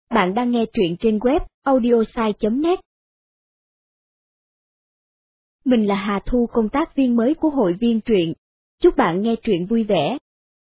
Bạn đang nghe truyện trên web audiosai.net. Mình là Hà Thu, công tác viên mới của hội viên truyện. Chúc bạn nghe truyện vui vẻ.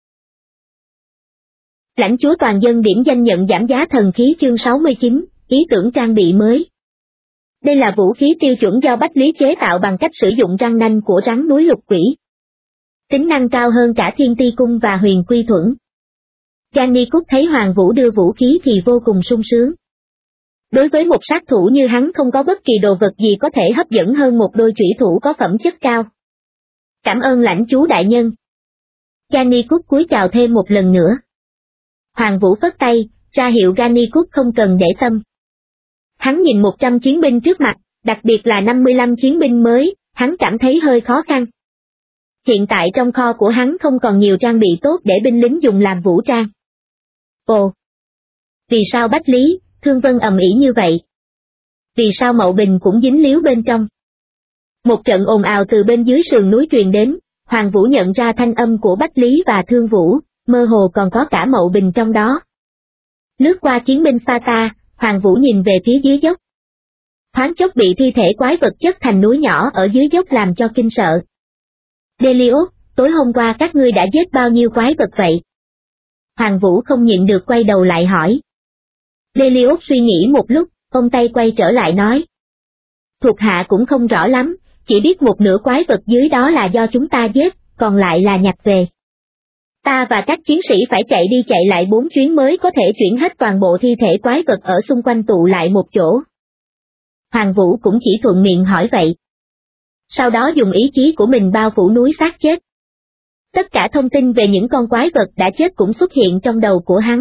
Lãnh chúa toàn dân điểm danh nhận giảm giá thần khí chương 69, ý tưởng trang bị mới. Đây là vũ khí tiêu chuẩn do Bách Lý chế tạo bằng cách sử dụng răng nanh của rắn núi lục quỷ. Tính năng cao hơn cả Thiên Ti Cung và Huyền Quy Thuẫn. Ganni Cúc thấy Hoàng Vũ đưa vũ khí thì vô cùng sung sướng. Đối với một sát thủ như hắn không có bất kỳ đồ vật gì có thể hấp dẫn hơn một đôi chủy thủ có phẩm chất cao. Cảm ơn lãnh chúa đại nhân. Ganni Cúc cúi chào thêm một lần nữa. Hoàng Vũ phất tay, ra hiệu Ganni Cúc không cần để tâm. Hắn nhìn 100 chiến binh trước mặt, đặc biệt là 55 chiến binh mới, hắn cảm thấy hơi khó khăn. Hiện tại trong kho của hắn không còn nhiều trang bị tốt để binh lính dùng làm vũ trang. Ồ! Vì sao Bách Lý, Thương Vân ầm ĩ như vậy? Vì sao Mậu Bình cũng dính líu bên trong? Một trận ồn ào từ bên dưới sườn núi truyền đến, Hoàng Vũ nhận ra thanh âm của Bách Lý và Thương Vũ, mơ hồ còn có cả Mậu Bình trong đó. Lướt qua chiến binh Sparta, Hoàng Vũ nhìn về phía dưới dốc. Thoáng chốc bị thi thể quái vật chất thành núi nhỏ ở dưới dốc làm cho kinh sợ. Delios, tối hôm qua các ngươi đã giết bao nhiêu quái vật vậy? Hoàng Vũ không nhịn được quay đầu lại hỏi. Delios suy nghĩ một lúc, ông tay quay trở lại nói. Thuộc hạ cũng không rõ lắm, chỉ biết một nửa quái vật dưới đó là do chúng ta giết, còn lại là nhặt về. Ta và các chiến sĩ phải chạy đi chạy lại 4 chuyến mới có thể chuyển hết toàn bộ thi thể quái vật ở xung quanh tụ lại một chỗ. Hoàng Vũ cũng chỉ thuận miệng hỏi vậy. Sau đó dùng ý chí của mình bao phủ núi xác chết. Tất cả thông tin về những con quái vật đã chết cũng xuất hiện trong đầu của hắn.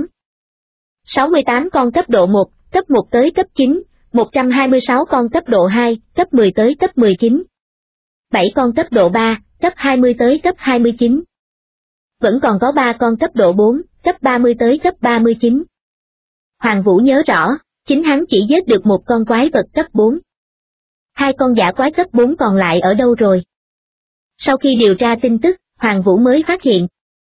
68 con cấp độ 1, cấp 1 tới cấp 9, 126 con cấp độ 2, cấp 10 tới cấp 19. 7 con cấp độ 3, cấp 20 tới cấp 29. Vẫn còn có 3 con cấp độ 4, cấp 30 tới cấp 39. Hoàng Vũ nhớ rõ, chính hắn chỉ giết được một con quái vật cấp 4. 2 con dã quái cấp 4 còn lại ở đâu rồi? Sau khi điều tra tin tức, Hoàng Vũ mới phát hiện.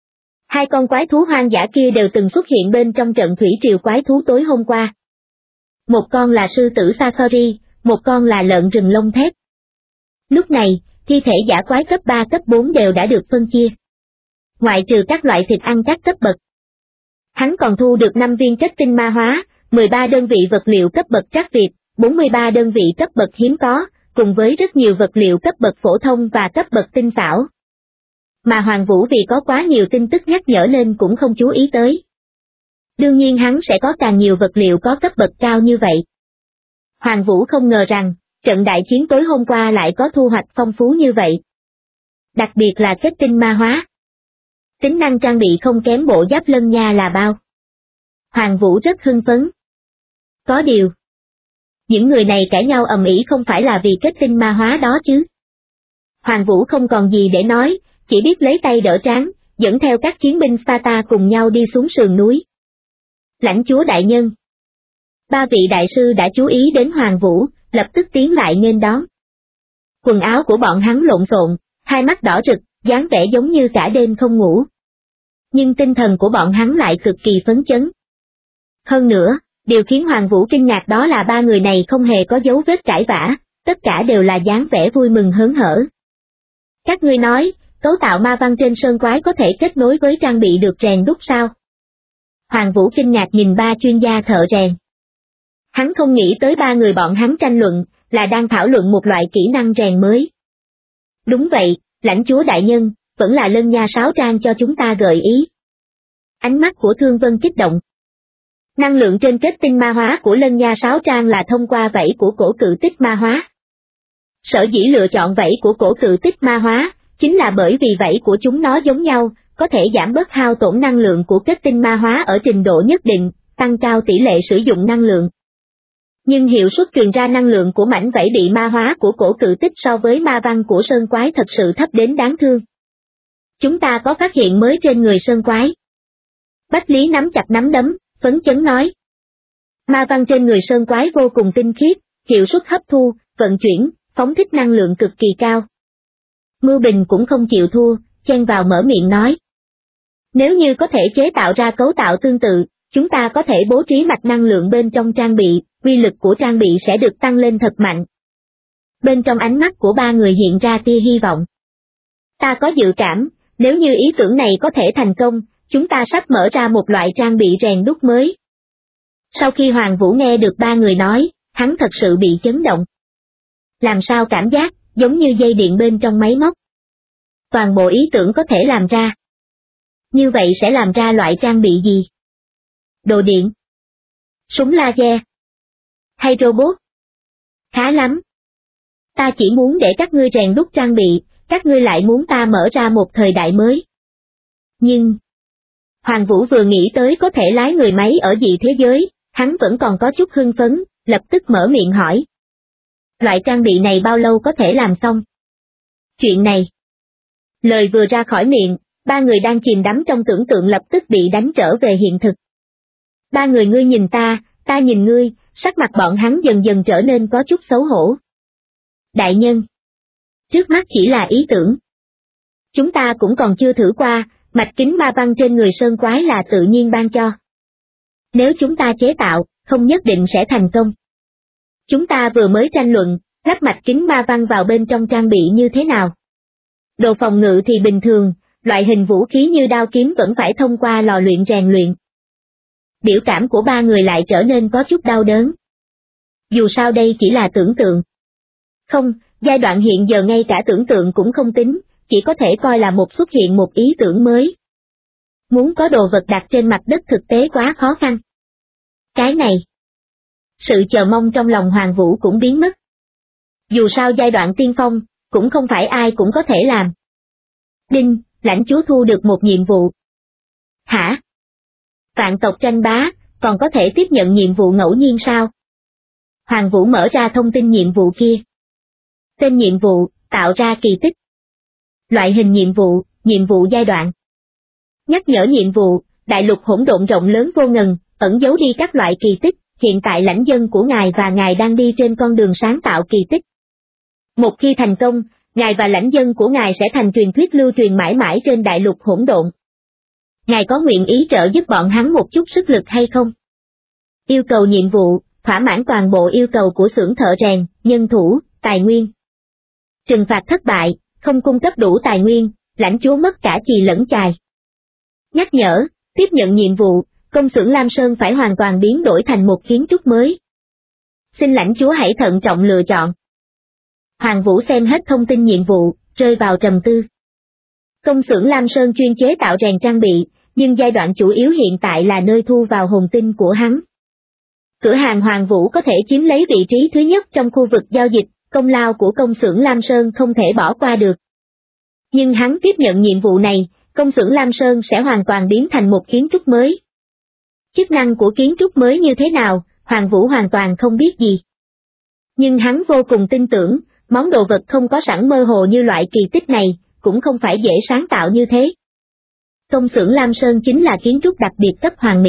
2 con quái thú hoang dã kia đều từng xuất hiện bên trong trận thủy triều quái thú tối hôm qua. Một con là sư tử Sasori, một con là lợn rừng lông thép. Lúc này, thi thể dã quái cấp 3 cấp 4 đều đã được phân chia. Ngoại trừ các loại thịt ăn các cấp bậc. Hắn còn thu được 5 viên kết tinh ma hóa, 13 đơn vị vật liệu cấp bậc trắc việt, 43 đơn vị cấp bậc hiếm có, cùng với rất nhiều vật liệu cấp bậc phổ thông và cấp bậc tinh xảo. Mà Hoàng Vũ vì có quá nhiều tin tức nhắc nhở nên cũng không chú ý tới. Đương nhiên hắn sẽ có càng nhiều vật liệu có cấp bậc cao như vậy. Hoàng Vũ không ngờ rằng, trận đại chiến tối hôm qua lại có thu hoạch phong phú như vậy. Đặc biệt là kết tinh ma hóa. Tính năng trang bị không kém bộ giáp lân nha là bao. Hoàng Vũ rất hưng phấn. Có điều. Những người này cãi nhau ầm ĩ không phải là vì kết tinh ma hóa đó chứ. Hoàng Vũ không còn gì để nói, chỉ biết lấy tay đỡ trán, dẫn theo các chiến binh Sparta cùng nhau đi xuống sườn núi. Lãnh chúa đại nhân. 3 vị đại sư đã chú ý đến Hoàng Vũ, lập tức tiến lại nghênh đón. Quần áo của bọn hắn lộn xộn, hai mắt đỏ rực, dáng vẻ giống như cả đêm không ngủ. Nhưng tinh thần của bọn hắn lại cực kỳ phấn chấn. Hơn nữa, điều khiến Hoàng Vũ kinh ngạc đó là 3 người này không hề có dấu vết cãi vã, tất cả đều là dáng vẻ vui mừng hớn hở. Các ngươi nói, cấu tạo ma văn trên sơn quái có thể kết nối với trang bị được rèn đúc sao? Hoàng Vũ kinh ngạc nhìn 3 chuyên gia thợ rèn. Hắn không nghĩ tới 3 người bọn hắn tranh luận, là đang thảo luận một loại kỹ năng rèn mới. Đúng vậy, lãnh chúa đại nhân, vẫn là lân nha sáo trang cho chúng ta gợi ý. Ánh mắt của Thương Vân kích động. Năng lượng trên kết tinh ma hóa của lân nha sáo trang là thông qua vảy của cổ cự tích ma hóa. Sở dĩ lựa chọn vảy của cổ cự tích ma hóa, chính là bởi vì vảy của chúng nó giống nhau, có thể giảm bớt hao tổn năng lượng của kết tinh ma hóa ở trình độ nhất định, tăng cao tỷ lệ sử dụng năng lượng. Nhưng hiệu suất truyền ra năng lượng của mảnh vảy bị ma hóa của cổ cự tích so với ma văn của sơn quái thật sự thấp đến đáng thương. Chúng ta có phát hiện mới trên người sơn quái. Bách Lý nắm chặt nắm đấm, phấn chấn nói. Ma văn trên người sơn quái vô cùng tinh khiết, hiệu suất hấp thu, vận chuyển, phóng thích năng lượng cực kỳ cao. Mưu Bình cũng không chịu thua, chen vào mở miệng nói. Nếu như có thể chế tạo ra cấu tạo tương tự, Chúng ta có thể bố trí mạch năng lượng bên trong trang bị, uy lực của trang bị sẽ được tăng lên thật mạnh. Bên trong ánh mắt của ba người hiện ra tia hy vọng. Ta có dự cảm, nếu như ý tưởng này có thể thành công, chúng ta sắp mở ra một loại trang bị rèn đúc mới. Sau khi Hoàng Vũ nghe được ba người nói, hắn thật sự bị chấn động. Làm sao cảm giác, giống như dây điện bên trong máy móc. Toàn bộ ý tưởng có thể làm ra. Như vậy sẽ làm ra loại trang bị gì? Đồ điện? Súng laser? Hay robot? Khá lắm. Ta chỉ muốn để các ngươi rèn đúc trang bị, các ngươi lại muốn ta mở ra một thời đại mới. Nhưng, Hoàng Vũ vừa nghĩ tới có thể lái người máy ở dị thế giới, hắn vẫn còn có chút hưng phấn, lập tức mở miệng hỏi. Loại trang bị này bao lâu có thể làm xong? Chuyện này. Lời vừa ra khỏi miệng, ba người đang chìm đắm trong tưởng tượng lập tức bị đánh trở về hiện thực. Ba người ngươi nhìn ta nhìn ngươi, sắc mặt bọn hắn dần dần trở nên có chút xấu hổ. Đại nhân. Trước mắt chỉ là ý tưởng. Chúng ta cũng còn chưa thử qua, mạch kính ma văn trên người sơn quái là tự nhiên ban cho. Nếu chúng ta chế tạo, không nhất định sẽ thành công. Chúng ta vừa mới tranh luận, lắp mạch kính ma văn vào bên trong trang bị như thế nào. Đồ phòng ngự thì bình thường, loại hình vũ khí như đao kiếm vẫn phải thông qua lò luyện rèn luyện. Biểu cảm của ba người lại trở nên có chút đau đớn. Dù sao đây chỉ là tưởng tượng. Không, giai đoạn hiện giờ ngay cả tưởng tượng cũng không tính, chỉ có thể coi là xuất hiện một ý tưởng mới. Muốn có đồ vật đặt trên mặt đất thực tế quá khó khăn. Cái này. Sự chờ mong trong lòng Hoàng Vũ cũng biến mất. Dù sao giai đoạn tiên phong, cũng không phải ai cũng có thể làm. Đinh, lãnh chúa thu được một nhiệm vụ. Hả? Vạn tộc tranh bá, còn có thể tiếp nhận nhiệm vụ ngẫu nhiên sao? Hoàng Vũ mở ra thông tin nhiệm vụ kia. Tên nhiệm vụ, tạo ra kỳ tích. Loại hình nhiệm vụ giai đoạn. Nhắc nhở nhiệm vụ, đại lục hỗn độn rộng lớn vô ngần, ẩn giấu đi các loại kỳ tích, hiện tại lãnh dân của ngài và ngài đang đi trên con đường sáng tạo kỳ tích. Một khi thành công, ngài và lãnh dân của ngài sẽ thành truyền thuyết lưu truyền mãi mãi trên đại lục hỗn độn. Ngài có nguyện ý trợ giúp bọn hắn một chút sức lực hay không? Yêu cầu nhiệm vụ, thỏa mãn toàn bộ yêu cầu của xưởng thợ rèn, nhân thủ, tài nguyên. Trừng phạt thất bại, không cung cấp đủ tài nguyên, lãnh chúa mất cả chì lẫn chài. Nhắc nhở, tiếp nhận nhiệm vụ, công xưởng Lam Sơn phải hoàn toàn biến đổi thành một kiến trúc mới. Xin lãnh chúa hãy thận trọng lựa chọn. Hoàng Vũ xem hết thông tin nhiệm vụ, rơi vào trầm tư. Công xưởng Lam Sơn chuyên chế tạo rèn trang bị, nhưng giai đoạn chủ yếu hiện tại là nơi thu vào hồn tinh của hắn. Cửa hàng Hoàng Vũ có thể chiếm lấy vị trí thứ nhất trong khu vực giao dịch, công lao của công xưởng Lam Sơn không thể bỏ qua được. Nhưng hắn tiếp nhận nhiệm vụ này, công xưởng Lam Sơn sẽ hoàn toàn biến thành một kiến trúc mới. Chức năng của kiến trúc mới như thế nào, Hoàng Vũ hoàn toàn không biết gì. Nhưng hắn vô cùng tin tưởng, món đồ vật không có sẵn mơ hồ như loại kỳ tích này, cũng không phải dễ sáng tạo như thế. Công xưởng Lam Sơn chính là kiến trúc đặc biệt cấp hoàn mỹ.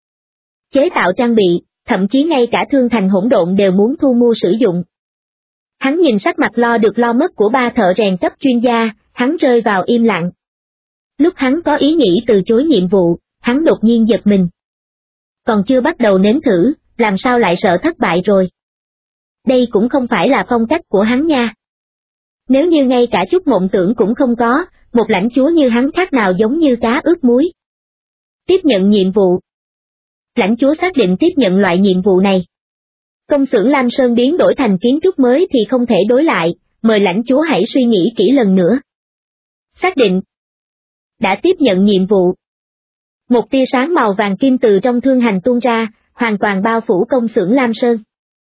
Chế tạo trang bị, thậm chí ngay cả thương thành hỗn độn đều muốn thu mua sử dụng. Hắn nhìn sắc mặt lo được lo mất của ba thợ rèn cấp chuyên gia, hắn rơi vào im lặng. Lúc hắn có ý nghĩ từ chối nhiệm vụ, hắn đột nhiên giật mình. Còn chưa bắt đầu nếm thử, làm sao lại sợ thất bại rồi? Đây cũng không phải là phong cách của hắn nha. Nếu như ngay cả chút mộng tưởng cũng không có, một lãnh chúa như hắn khác nào giống như cá ướp muối. Tiếp nhận nhiệm vụ. Lãnh chúa xác định tiếp nhận loại nhiệm vụ này. Công xưởng Lam Sơn biến đổi thành kiến trúc mới thì không thể đối lại, mời lãnh chúa hãy suy nghĩ kỹ lần nữa. Xác định. Đã tiếp nhận nhiệm vụ. Một tia sáng màu vàng kim từ trong thương hành tuôn ra, hoàn toàn bao phủ công xưởng Lam Sơn.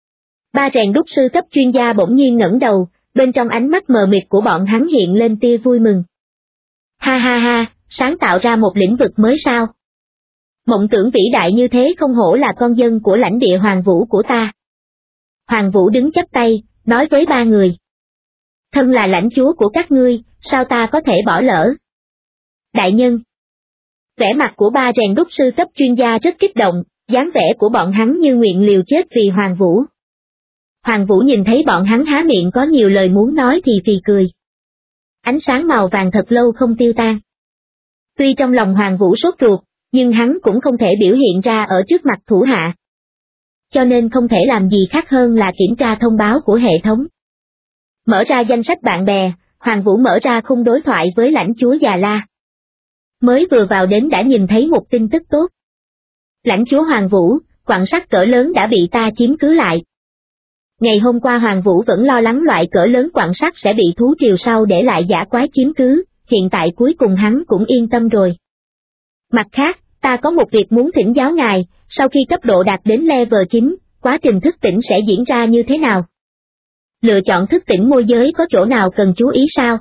Ba rèn đúc sư cấp chuyên gia bỗng nhiên ngẩng đầu, bên trong ánh mắt mờ mịt của bọn hắn hiện lên tia vui mừng. Ha ha ha, sáng tạo ra một lĩnh vực mới sao? Mộng tưởng vĩ đại như thế không hổ là con dân của lãnh địa Hoàng Vũ của ta. Hoàng Vũ đứng chắp tay, nói với ba người. Thân là lãnh chúa của các ngươi, sao ta có thể bỏ lỡ? Đại nhân. Vẻ mặt của ba rèn đúc sư cấp chuyên gia rất kích động, dáng vẻ của bọn hắn như nguyện liều chết vì Hoàng Vũ. Hoàng Vũ nhìn thấy bọn hắn há miệng có nhiều lời muốn nói thì phì cười. Ánh sáng màu vàng thật lâu không tiêu tan. Tuy trong lòng Hoàng Vũ sốt ruột, Nhưng hắn cũng không thể biểu hiện ra ở trước mặt thủ hạ. Cho nên không thể làm gì khác hơn là kiểm tra thông báo của hệ thống. Mở ra danh sách bạn bè, Hoàng Vũ mở ra khung đối thoại với lãnh chúa Già La. Mới vừa vào đến đã nhìn thấy một tin tức tốt. Lãnh chúa Hoàng Vũ, quặng sắt cỡ lớn đã bị ta chiếm cứ lại. Ngày hôm qua Hoàng Vũ vẫn lo lắng loại cỡ lớn quặng sắt sẽ bị thú triều sau để lại dã quái chiếm cứ, hiện tại cuối cùng hắn cũng yên tâm rồi. Mặt khác, ta có một việc muốn thỉnh giáo ngài, sau khi cấp độ đạt đến level 9, quá trình thức tỉnh sẽ diễn ra như thế nào? Lựa chọn thức tỉnh môi giới có chỗ nào cần chú ý sao?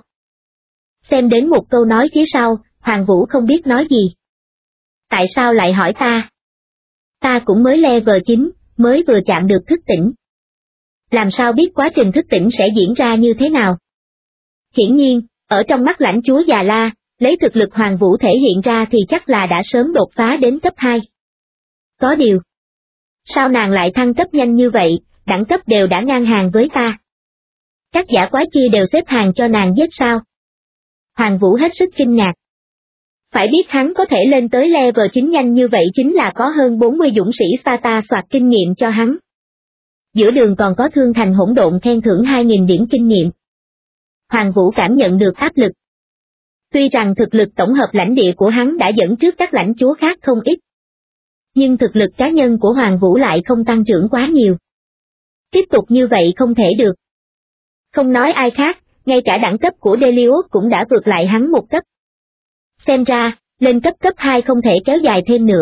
Xem đến một câu nói phía sau, Hoàng Vũ không biết nói gì. Tại sao lại hỏi ta? Ta cũng mới level 9, mới vừa chạm được thức tỉnh. Làm sao biết quá trình thức tỉnh sẽ diễn ra như thế nào? Hiển nhiên, ở trong mắt lãnh chúa Già La, lấy thực lực Hoàng Vũ thể hiện ra thì chắc là đã sớm đột phá đến cấp 2. Có điều. Sao nàng lại thăng cấp nhanh như vậy, đẳng cấp đều đã ngang hàng với ta? Các dã quái kia đều xếp hàng cho nàng giết sao? Hoàng Vũ hết sức kinh ngạc. Phải biết hắn có thể lên tới level 9 nhanh như vậy chính là có hơn 40 dũng sĩ Sparta soạt kinh nghiệm cho hắn. Giữa đường còn có Thương Thành Hỗn Độn khen thưởng 2.000 điểm kinh nghiệm. Hoàng Vũ cảm nhận được áp lực. Tuy rằng thực lực tổng hợp lãnh địa của hắn đã dẫn trước các lãnh chúa khác không ít. Nhưng thực lực cá nhân của Hoàng Vũ lại không tăng trưởng quá nhiều. Tiếp tục như vậy không thể được. Không nói ai khác, ngay cả đẳng cấp của Delius cũng đã vượt lại hắn một cấp. Xem ra, lên cấp 2 không thể kéo dài thêm nữa.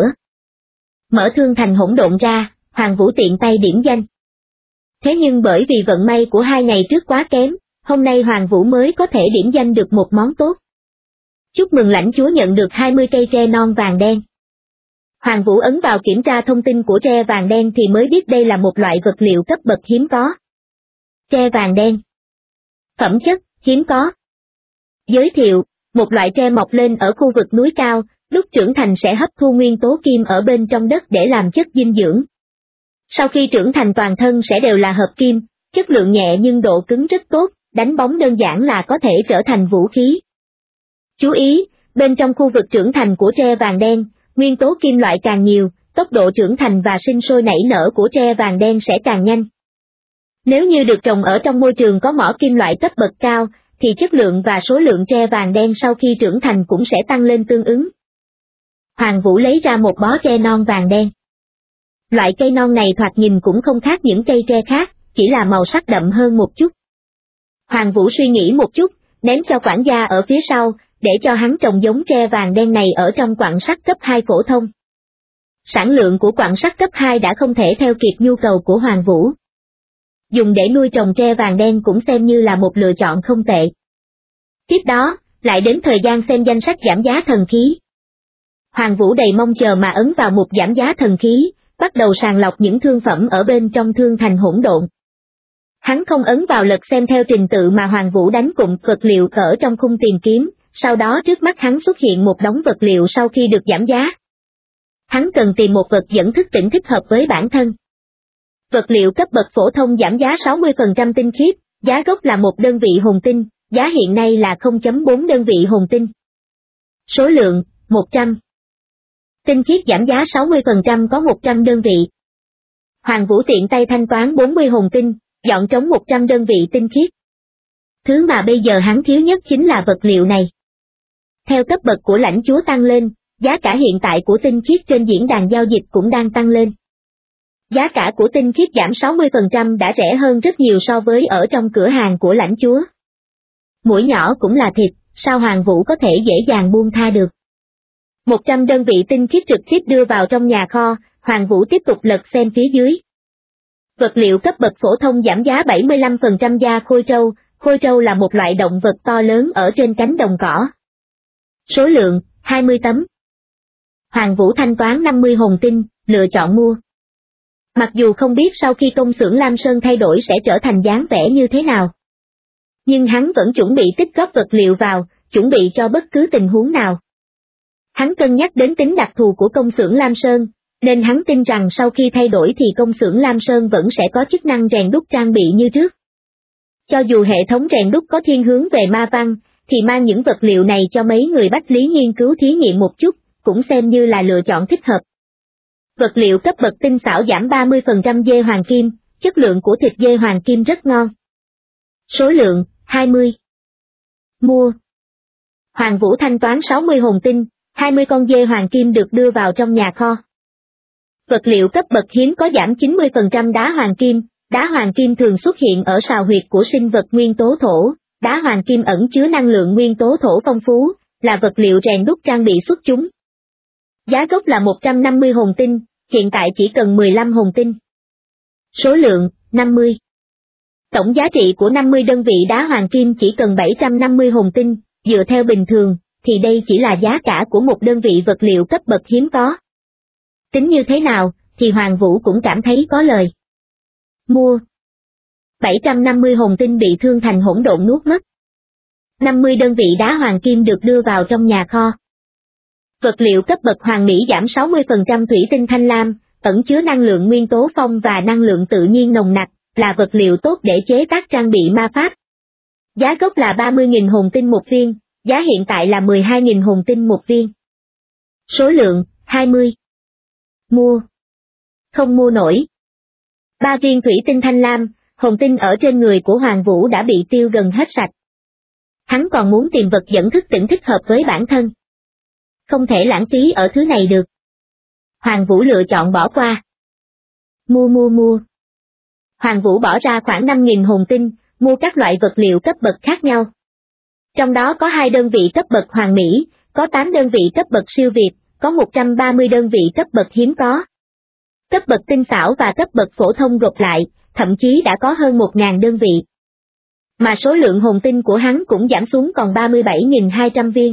Mở Thương Thành Hỗn Độn ra, Hoàng Vũ tiện tay điểm danh. Thế nhưng bởi vì vận may của 2 ngày trước quá kém, hôm nay Hoàng Vũ mới có thể điểm danh được một món tốt. Chúc mừng lãnh chúa nhận được 20 cây tre non vàng đen. Hoàng Vũ ấn vào kiểm tra thông tin của tre vàng đen thì mới biết đây là một loại vật liệu cấp bậc hiếm có. Tre vàng đen. Phẩm chất, hiếm có. Giới thiệu, một loại tre mọc lên ở khu vực núi cao, lúc trưởng thành sẽ hấp thu nguyên tố kim ở bên trong đất để làm chất dinh dưỡng. Sau khi trưởng thành toàn thân sẽ đều là hợp kim, chất lượng nhẹ nhưng độ cứng rất tốt, đánh bóng đơn giản là có thể trở thành vũ khí. Chú ý, bên trong khu vực trưởng thành của tre vàng đen, nguyên tố kim loại càng nhiều, tốc độ trưởng thành và sinh sôi nảy nở của tre vàng đen sẽ càng nhanh. Nếu như được trồng ở trong môi trường có mỏ kim loại cấp bậc cao, thì chất lượng và số lượng tre vàng đen sau khi trưởng thành cũng sẽ tăng lên tương ứng. Hoàng Vũ lấy ra một bó tre non vàng đen. Loại cây non này thoạt nhìn cũng không khác những cây tre khác, chỉ là màu sắc đậm hơn một chút. Hoàng Vũ suy nghĩ một chút, ném cho quản gia ở phía sau, để cho hắn trồng giống tre vàng đen này ở trong quặng sắt cấp 2 phổ thông. Sản lượng của quặng sắt cấp 2 đã không thể theo kịp nhu cầu của Hoàng Vũ. Dùng để nuôi trồng tre vàng đen cũng xem như là một lựa chọn không tệ. Tiếp đó, lại đến thời gian xem danh sách giảm giá thần khí. Hoàng Vũ đầy mong chờ mà ấn vào mục giảm giá thần khí, bắt đầu sàng lọc những thương phẩm ở bên trong Thương Thành Hỗn Độn. Hắn không ấn vào lật xem theo trình tự mà Hoàng Vũ đánh cụm vật liệu ở trong khung tìm kiếm, sau đó trước mắt hắn xuất hiện một đống vật liệu sau khi được giảm giá. Hắn cần tìm một vật dẫn thức tỉnh thích hợp với bản thân. Vật liệu cấp bậc phổ thông giảm giá 60% tinh khiết, giá gốc là 1 đơn vị hồn tinh, giá hiện nay là 0.4 đơn vị hồn tinh. Số lượng, 100. Tinh khiết giảm giá 60% có 100 đơn vị. Hoàng Vũ tiện tay thanh toán 40 hồn tinh, dọn trống 100 đơn vị tinh khiết. Thứ mà bây giờ hắn thiếu nhất chính là vật liệu này. Theo cấp bậc của lãnh chúa tăng lên, giá cả hiện tại của tinh khiết trên diễn đàn giao dịch cũng đang tăng lên. Giá cả của tinh khiết giảm 60% đã rẻ hơn rất nhiều so với ở trong cửa hàng của lãnh chúa. Mũi nhỏ cũng là thịt, sao Hoàng Vũ có thể dễ dàng buông tha được. 100 đơn vị tinh khiết trực tiếp đưa vào trong nhà kho, Hoàng Vũ tiếp tục lật xem phía dưới. Vật liệu cấp bậc phổ thông giảm giá 75% da khôi trâu là một loại động vật to lớn ở trên cánh đồng cỏ. Số lượng, 20 tấm. Hoàng Vũ thanh toán 50 hồn tinh, lựa chọn mua. Mặc dù không biết sau khi công xưởng Lam Sơn thay đổi sẽ trở thành dáng vẻ như thế nào. Nhưng hắn vẫn chuẩn bị tích góp vật liệu vào, chuẩn bị cho bất cứ tình huống nào. Hắn cân nhắc đến tính đặc thù của công xưởng Lam Sơn, nên hắn tin rằng sau khi thay đổi thì công xưởng Lam Sơn vẫn sẽ có chức năng rèn đúc trang bị như trước. Cho dù hệ thống rèn đúc có thiên hướng về ma văn, thì mang những vật liệu này cho mấy người Bách Lý nghiên cứu thí nghiệm một chút, cũng xem như là lựa chọn thích hợp. Vật liệu cấp bậc tinh xảo giảm 30% dê hoàng kim, chất lượng của thịt dê hoàng kim rất ngon. Số lượng, 20. Mua. Hoàng Vũ thanh toán 60 hồn tinh, 20 con dê hoàng kim được đưa vào trong nhà kho. Vật liệu cấp bậc hiếm có giảm 90% đá hoàng kim thường xuất hiện ở sào huyệt của sinh vật nguyên tố thổ, đá hoàng kim ẩn chứa năng lượng nguyên tố thổ phong phú, là vật liệu rèn đúc trang bị xuất chúng. Giá gốc là 150 hồn tinh, hiện tại chỉ cần 15 hồn tinh. Số lượng, 50. Tổng giá trị của 50 đơn vị đá hoàng kim chỉ cần 750 hồn tinh, dựa theo bình thường, thì đây chỉ là giá cả của một đơn vị vật liệu cấp bậc hiếm có. Tính như thế nào, thì Hoàng Vũ cũng cảm thấy có lời. Mua. 750 hồn tinh bị thương thành hỗn độn nuốt mất. 50 đơn vị đá hoàng kim được đưa vào trong nhà kho. Vật liệu cấp bậc hoàng mỹ giảm 60% thủy tinh thanh lam, ẩn chứa năng lượng nguyên tố phong và năng lượng tự nhiên nồng nặc, là vật liệu tốt để chế tác trang bị ma pháp. Giá gốc là 30.000 hồn tinh một viên, giá hiện tại là 12.000 hồn tinh một viên. Số lượng, 20. Mua. Không mua nổi. 3 viên thủy tinh thanh lam, hồn tinh ở trên người của Hoàng Vũ đã bị tiêu gần hết sạch. Hắn còn muốn tìm vật dẫn thức tỉnh thích hợp với bản thân. Không thể lãng phí ở thứ này được. Hoàng Vũ lựa chọn bỏ qua. Mua. Hoàng Vũ bỏ ra khoảng 5.000 hồn tinh, mua các loại vật liệu cấp bậc khác nhau. Trong đó có 2 đơn vị cấp bậc hoàng mỹ, có 8 đơn vị cấp bậc siêu việt, có 130 đơn vị cấp bậc hiếm có. Cấp bậc tinh xảo và cấp bậc phổ thông gộp lại, thậm chí đã có hơn 1.000 đơn vị. Mà số lượng hồn tinh của hắn cũng giảm xuống còn 37.200 viên.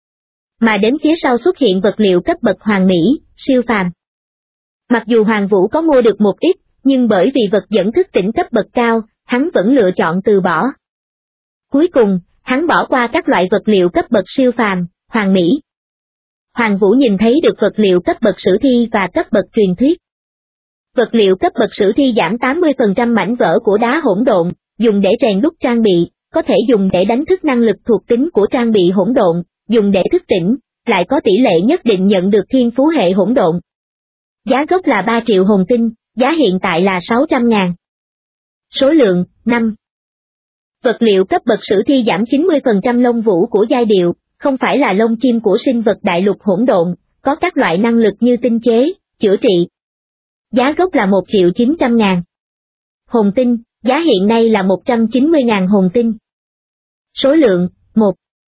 Mà đến phía sau xuất hiện vật liệu cấp bậc hoàng mỹ, siêu phàm. Mặc dù Hoàng Vũ có mua được một ít, nhưng bởi vì vật dẫn thức tỉnh cấp bậc cao, hắn vẫn lựa chọn từ bỏ. Cuối cùng, hắn bỏ qua các loại vật liệu cấp bậc siêu phàm, hoàng mỹ. Hoàng Vũ nhìn thấy được vật liệu cấp bậc sử thi và cấp bậc truyền thuyết. Vật liệu cấp bậc sử thi giảm 80% mảnh vỡ của đá hỗn độn, dùng để rèn đúc trang bị, có thể dùng để đánh thức năng lực thuộc tính của trang bị hỗn độn, dùng để thức tỉnh, lại có tỷ lệ nhất định nhận được thiên phú hệ hỗn độn. Giá gốc là 3 triệu hồn tinh, giá hiện tại là 600.000. Số lượng, 5. Vật liệu cấp bậc sử thi giảm 90% lông vũ của giai điệu, không phải là lông chim của sinh vật đại lục hỗn độn, có các loại năng lực như tinh chế, chữa trị. Giá gốc là 1.900.000. Hồn tinh, giá hiện nay là 190.000 hồn tinh. Số lượng, 1.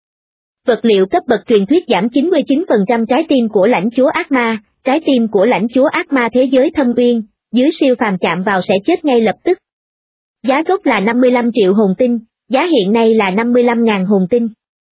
Vật liệu cấp bậc truyền thuyết giảm 99% trái tim của lãnh chúa ác ma, trái tim của lãnh chúa ác ma thế giới thâm uyên, dưới siêu phàm chạm vào sẽ chết ngay lập tức. Giá gốc là 55 triệu hồn tinh, giá hiện nay là 55.000 hồn tinh.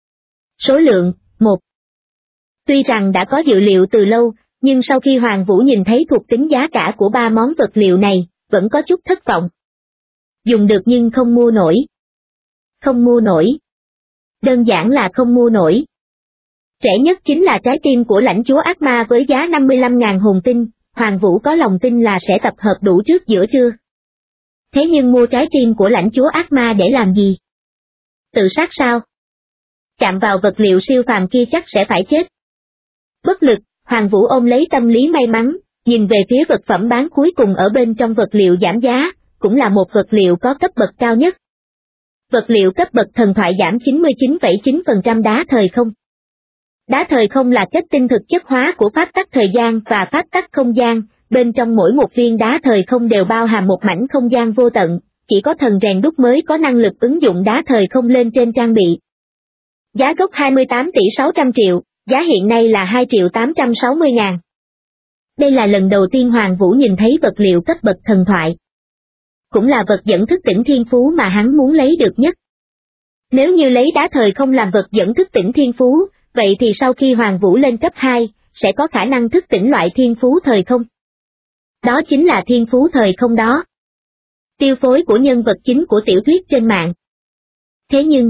Số lượng, 1. Tuy rằng đã có dự liệu từ lâu, nhưng sau khi Hoàng Vũ nhìn thấy thuộc tính giá cả của 3 món vật liệu này, vẫn có chút thất vọng. Dùng được nhưng không mua nổi. Không mua nổi. Đơn giản là không mua nổi. Rẻ nhất chính là trái tim của lãnh chúa ác ma với giá 55.000 hồn tinh, Hoàng Vũ có lòng tin là sẽ tập hợp đủ trước giữa trưa. Thế nhưng mua trái tim của lãnh chúa ác ma để làm gì? Tự sát sao? Chạm vào vật liệu siêu phàm kia chắc sẽ phải chết. Bất lực, Hoàng Vũ ôm lấy tâm lý may mắn, nhìn về phía vật phẩm bán cuối cùng ở bên trong vật liệu giảm giá, cũng là một vật liệu có cấp bậc cao nhất. Vật liệu cấp bậc thần thoại giảm 99,9% đá thời không. Đá thời không là kết tinh thực chất hóa của pháp tắc thời gian và pháp tắc không gian, bên trong mỗi một viên đá thời không đều bao hàm một mảnh không gian vô tận, chỉ có thần rèn đúc mới có năng lực ứng dụng đá thời không lên trên trang bị. Giá gốc 28 tỷ 600 triệu, giá hiện nay là 2.860.000. Đây là lần đầu tiên Hoàng Vũ nhìn thấy vật liệu cấp bậc thần thoại. Cũng là vật dẫn thức tỉnh thiên phú mà hắn muốn lấy được nhất. Nếu như lấy đá thời không làm vật dẫn thức tỉnh thiên phú, vậy thì sau khi Hoàng Vũ lên cấp 2, sẽ có khả năng thức tỉnh loại thiên phú thời không. Đó chính là thiên phú thời không đó. Tiêu phối của nhân vật chính của tiểu thuyết trên mạng. Thế nhưng,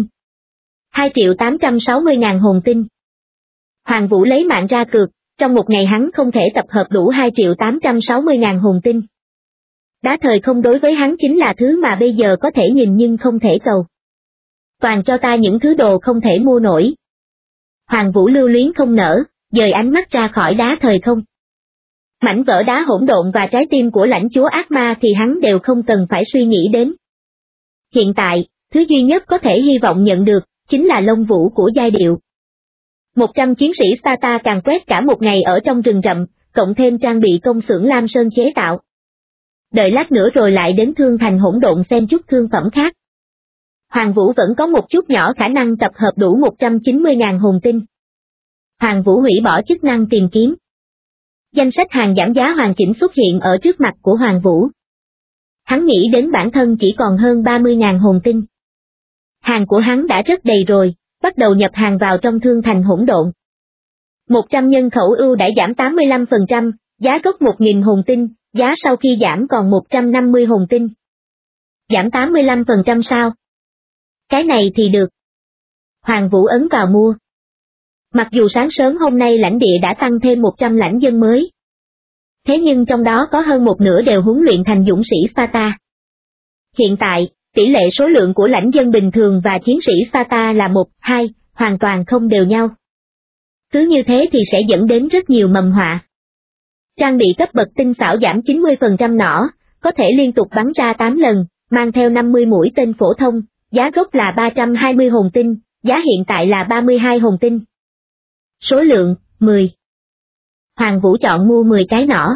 2.860.000 hồn tinh. Hoàng Vũ lấy mạng ra cược, trong một ngày hắn không thể tập hợp đủ 2.860.000 hồn tinh. Đá thời không đối với hắn chính là thứ mà bây giờ có thể nhìn nhưng không thể cầu. Toàn cho ta những thứ đồ không thể mua nổi. Hoàng Vũ lưu luyến không nở, dời ánh mắt ra khỏi đá thời không. Mảnh vỡ đá hỗn độn và trái tim của lãnh chúa ác ma thì hắn đều không cần phải suy nghĩ đến. Hiện tại, thứ duy nhất có thể hy vọng nhận được, chính là lông vũ của giai điệu. 100 chiến sĩ Sparta càng quét cả một ngày ở trong rừng rậm, cộng thêm trang bị công xưởng Lam Sơn chế tạo. Đợi lát nữa rồi lại đến thương thành hỗn độn xem chút thương phẩm khác. Hoàng Vũ vẫn có một chút nhỏ khả năng tập hợp đủ 190.000 hồn tinh. Hoàng Vũ hủy bỏ chức năng tìm kiếm. Danh sách hàng giảm giá hoàn chỉnh xuất hiện ở trước mặt của Hoàng Vũ. Hắn nghĩ đến bản thân chỉ còn hơn 30.000 hồn tinh. Hàng của hắn đã rất đầy rồi, bắt đầu nhập hàng vào trong thương thành hỗn độn. 100 nhân khẩu ưu đãi giảm 85%, giá gốc 1.000 hồn tinh, giá sau khi giảm còn 150 hồn tinh. Giảm 85% sao? Cái này thì được. Hoàng Vũ ấn vào mua. Mặc dù sáng sớm hôm nay lãnh địa đã tăng thêm 100 lãnh dân mới. Thế nhưng trong đó có hơn một nửa đều huấn luyện thành dũng sĩ Sparta. Hiện tại, tỷ lệ số lượng của lãnh dân bình thường và chiến sĩ Sparta là 1-2, hoàn toàn không đều nhau. Cứ như thế thì sẽ dẫn đến rất nhiều mầm họa. Trang bị cấp bậc tinh xảo giảm 90% nỏ, có thể liên tục bắn ra 8 lần, mang theo 50 mũi tên phổ thông, giá gốc là 320 hồn tinh, giá hiện tại là 32 hồn tinh. Số lượng, 10. Hoàng Vũ chọn mua 10 cái nỏ.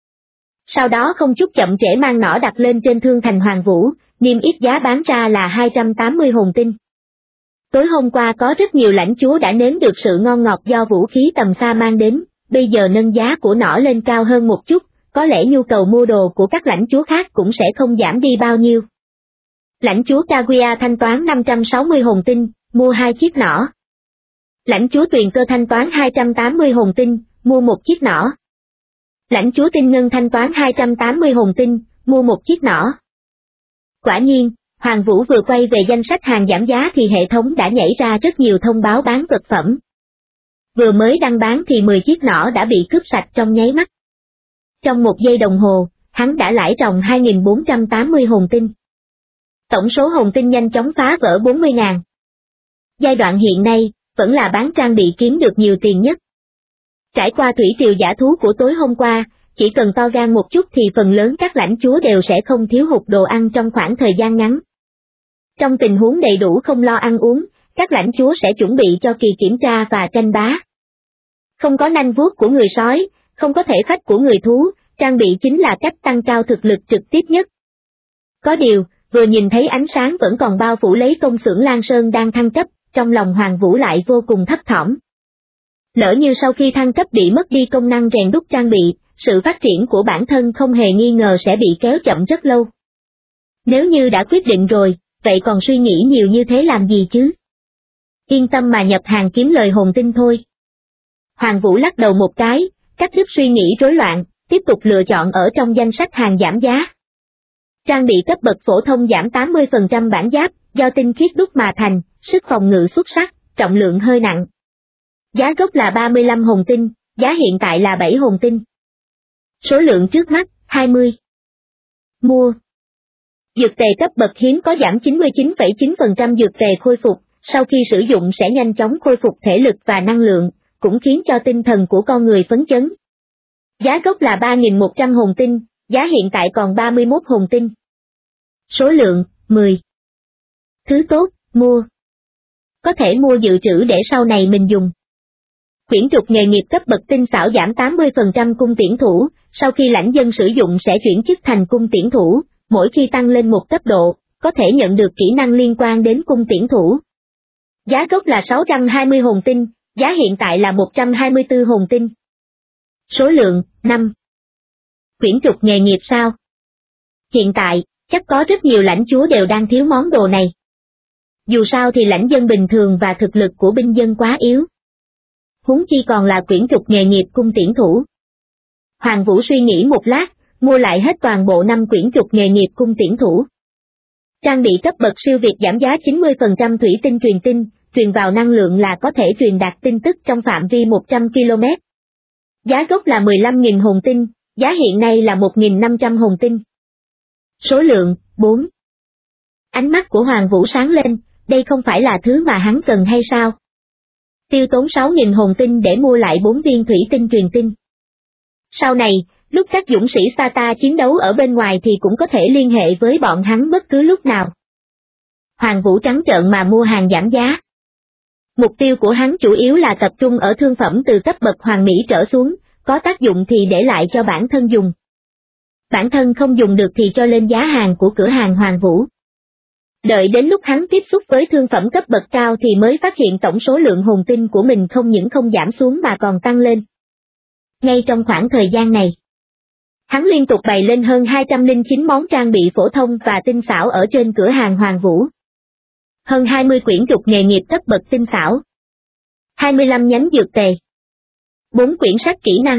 Sau đó không chút chậm trễ mang nỏ đặt lên trên thương thành Hoàng Vũ, niêm yết giá bán ra là 280 hồn tinh. Tối hôm qua có rất nhiều lãnh chúa đã nếm được sự ngon ngọt do vũ khí tầm xa mang đến, bây giờ nâng giá của nỏ lên cao hơn một chút, có lẽ nhu cầu mua đồ của các lãnh chúa khác cũng sẽ không giảm đi bao nhiêu. Lãnh chúa Kaguya thanh toán 560 hồn tinh, mua 2 chiếc nỏ. Lãnh chúa Tuyền Cơ thanh toán 280 hồn tinh, mua 1 chiếc nỏ. Lãnh chúa Tinh Ngân thanh toán 280 hồn tinh, mua 1 chiếc nỏ. Quả nhiên, Hoàng Vũ vừa quay về danh sách hàng giảm giá thì hệ thống đã nhảy ra rất nhiều thông báo bán vật phẩm. Vừa mới đăng bán thì 10 chiếc nỏ đã bị cướp sạch trong nháy mắt. Trong 1 giây đồng hồ, hắn đã lãi ròng 2.480 hồn tinh. Tổng số hồn tinh nhanh chóng phá vỡ 40.000. Giai đoạn hiện nay, vẫn là bán trang bị kiếm được nhiều tiền nhất. Trải qua thủy triều giả thú của tối hôm qua, chỉ cần to gan một chút thì phần lớn các lãnh chúa đều sẽ không thiếu hụt đồ ăn trong khoảng thời gian ngắn. Trong tình huống đầy đủ không lo ăn uống, các lãnh chúa sẽ chuẩn bị cho kỳ kiểm tra và tranh bá. Không có nanh vuốt của người sói, không có thể phách của người thú, trang bị chính là cách tăng cao thực lực trực tiếp nhất. Có điều, vừa nhìn thấy ánh sáng vẫn còn bao phủ lấy công xưởng Lan Sơn đang thăng cấp, trong lòng Hoàng Vũ lại vô cùng thấp thỏm. Lỡ như sau khi thăng cấp bị mất đi công năng rèn đúc trang bị, sự phát triển của bản thân không hề nghi ngờ sẽ bị kéo chậm rất lâu. Nếu như đã quyết định rồi, vậy còn suy nghĩ nhiều như thế làm gì chứ? Yên tâm mà nhập hàng kiếm lời hồn tinh thôi. Hoàng Vũ lắc đầu một cái, cắt đứt suy nghĩ rối loạn, tiếp tục lựa chọn ở trong danh sách hàng giảm giá. Trang bị cấp bậc phổ thông giảm 80% bản giáp, do tinh khiết đúc mà thành, sức phòng ngự xuất sắc, trọng lượng hơi nặng. Giá gốc là 35 hồn tinh, giá hiện tại là 7 hồn tinh. Số lượng trước mắt, 20. Mua. Dược tề cấp bậc hiếm có giảm 99,9% dược tề khôi phục, sau khi sử dụng sẽ nhanh chóng khôi phục thể lực và năng lượng, cũng khiến cho tinh thần của con người phấn chấn. Giá gốc là 3.100 hồn tinh, giá hiện tại còn 31 hồn tinh. Số lượng, 10. Thứ tốt, mua. Có thể mua dự trữ để sau này mình dùng. Quyển trục nghề nghiệp cấp bậc tinh xảo giảm 80% cung tiễn thủ, sau khi lãnh dân sử dụng sẽ chuyển chức thành cung tiễn thủ, mỗi khi tăng lên một cấp độ, có thể nhận được kỹ năng liên quan đến cung tiễn thủ. Giá gốc là 620 hồn tinh, giá hiện tại là 124 hồn tinh. Số lượng, 5. Quyển trục nghề nghiệp sao? Hiện tại, chắc có rất nhiều lãnh chúa đều đang thiếu món đồ này. Dù sao thì lãnh dân bình thường và thực lực của binh dân quá yếu. Huống chi còn là quyển trục nghề nghiệp cung tiễn thủ. Hoàng Vũ suy nghĩ một lát, mua lại hết toàn bộ 5 quyển trục nghề nghiệp cung tiễn thủ. Trang bị cấp bậc siêu việt giảm giá 90% thủy tinh truyền tin, truyền vào năng lượng là có thể truyền đạt tin tức trong phạm vi 100 km. Giá gốc là 15.000 hồn tinh, giá hiện nay là 1.500 hồn tinh. Số lượng, 4. Ánh mắt của Hoàng Vũ sáng lên, đây không phải là thứ mà hắn cần hay sao? tiêu tốn 6.000 hồn tinh để mua lại 4 viên thủy tinh truyền tinh. Sau này, lúc các dũng sĩ Sparta chiến đấu ở bên ngoài thì cũng có thể liên hệ với bọn hắn bất cứ lúc nào. Hoàng Vũ trắng trợn mà mua hàng giảm giá. Mục tiêu của hắn chủ yếu là tập trung ở thương phẩm từ cấp bậc hoàng mỹ trở xuống, có tác dụng thì để lại cho bản thân dùng. Bản thân không dùng được thì cho lên giá hàng của cửa hàng Hoàng Vũ. Đợi đến lúc hắn tiếp xúc với thương phẩm cấp bậc cao thì mới phát hiện tổng số lượng hồn tinh của mình không những không giảm xuống mà còn tăng lên. Ngay trong khoảng thời gian này, hắn liên tục bày lên hơn 209 món trang bị phổ thông và tinh xảo ở trên cửa hàng Hoàng Vũ. Hơn 20 quyển trục nghề nghiệp cấp bậc tinh xảo, 25 nhánh dược tề, 4 quyển sách kỹ năng,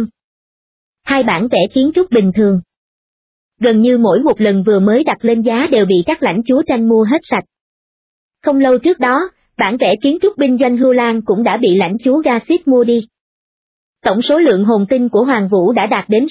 2 bản vẽ kiến trúc bình thường. Gần như mỗi một lần vừa mới đặt lên giá đều bị các lãnh chúa tranh mua hết sạch. Không lâu trước đó, bản vẽ kiến trúc binh doanh Hưu Lan cũng đã bị lãnh chúa Gasit mua đi. Tổng số lượng hồn tinh của Hoàng Vũ đã đạt đến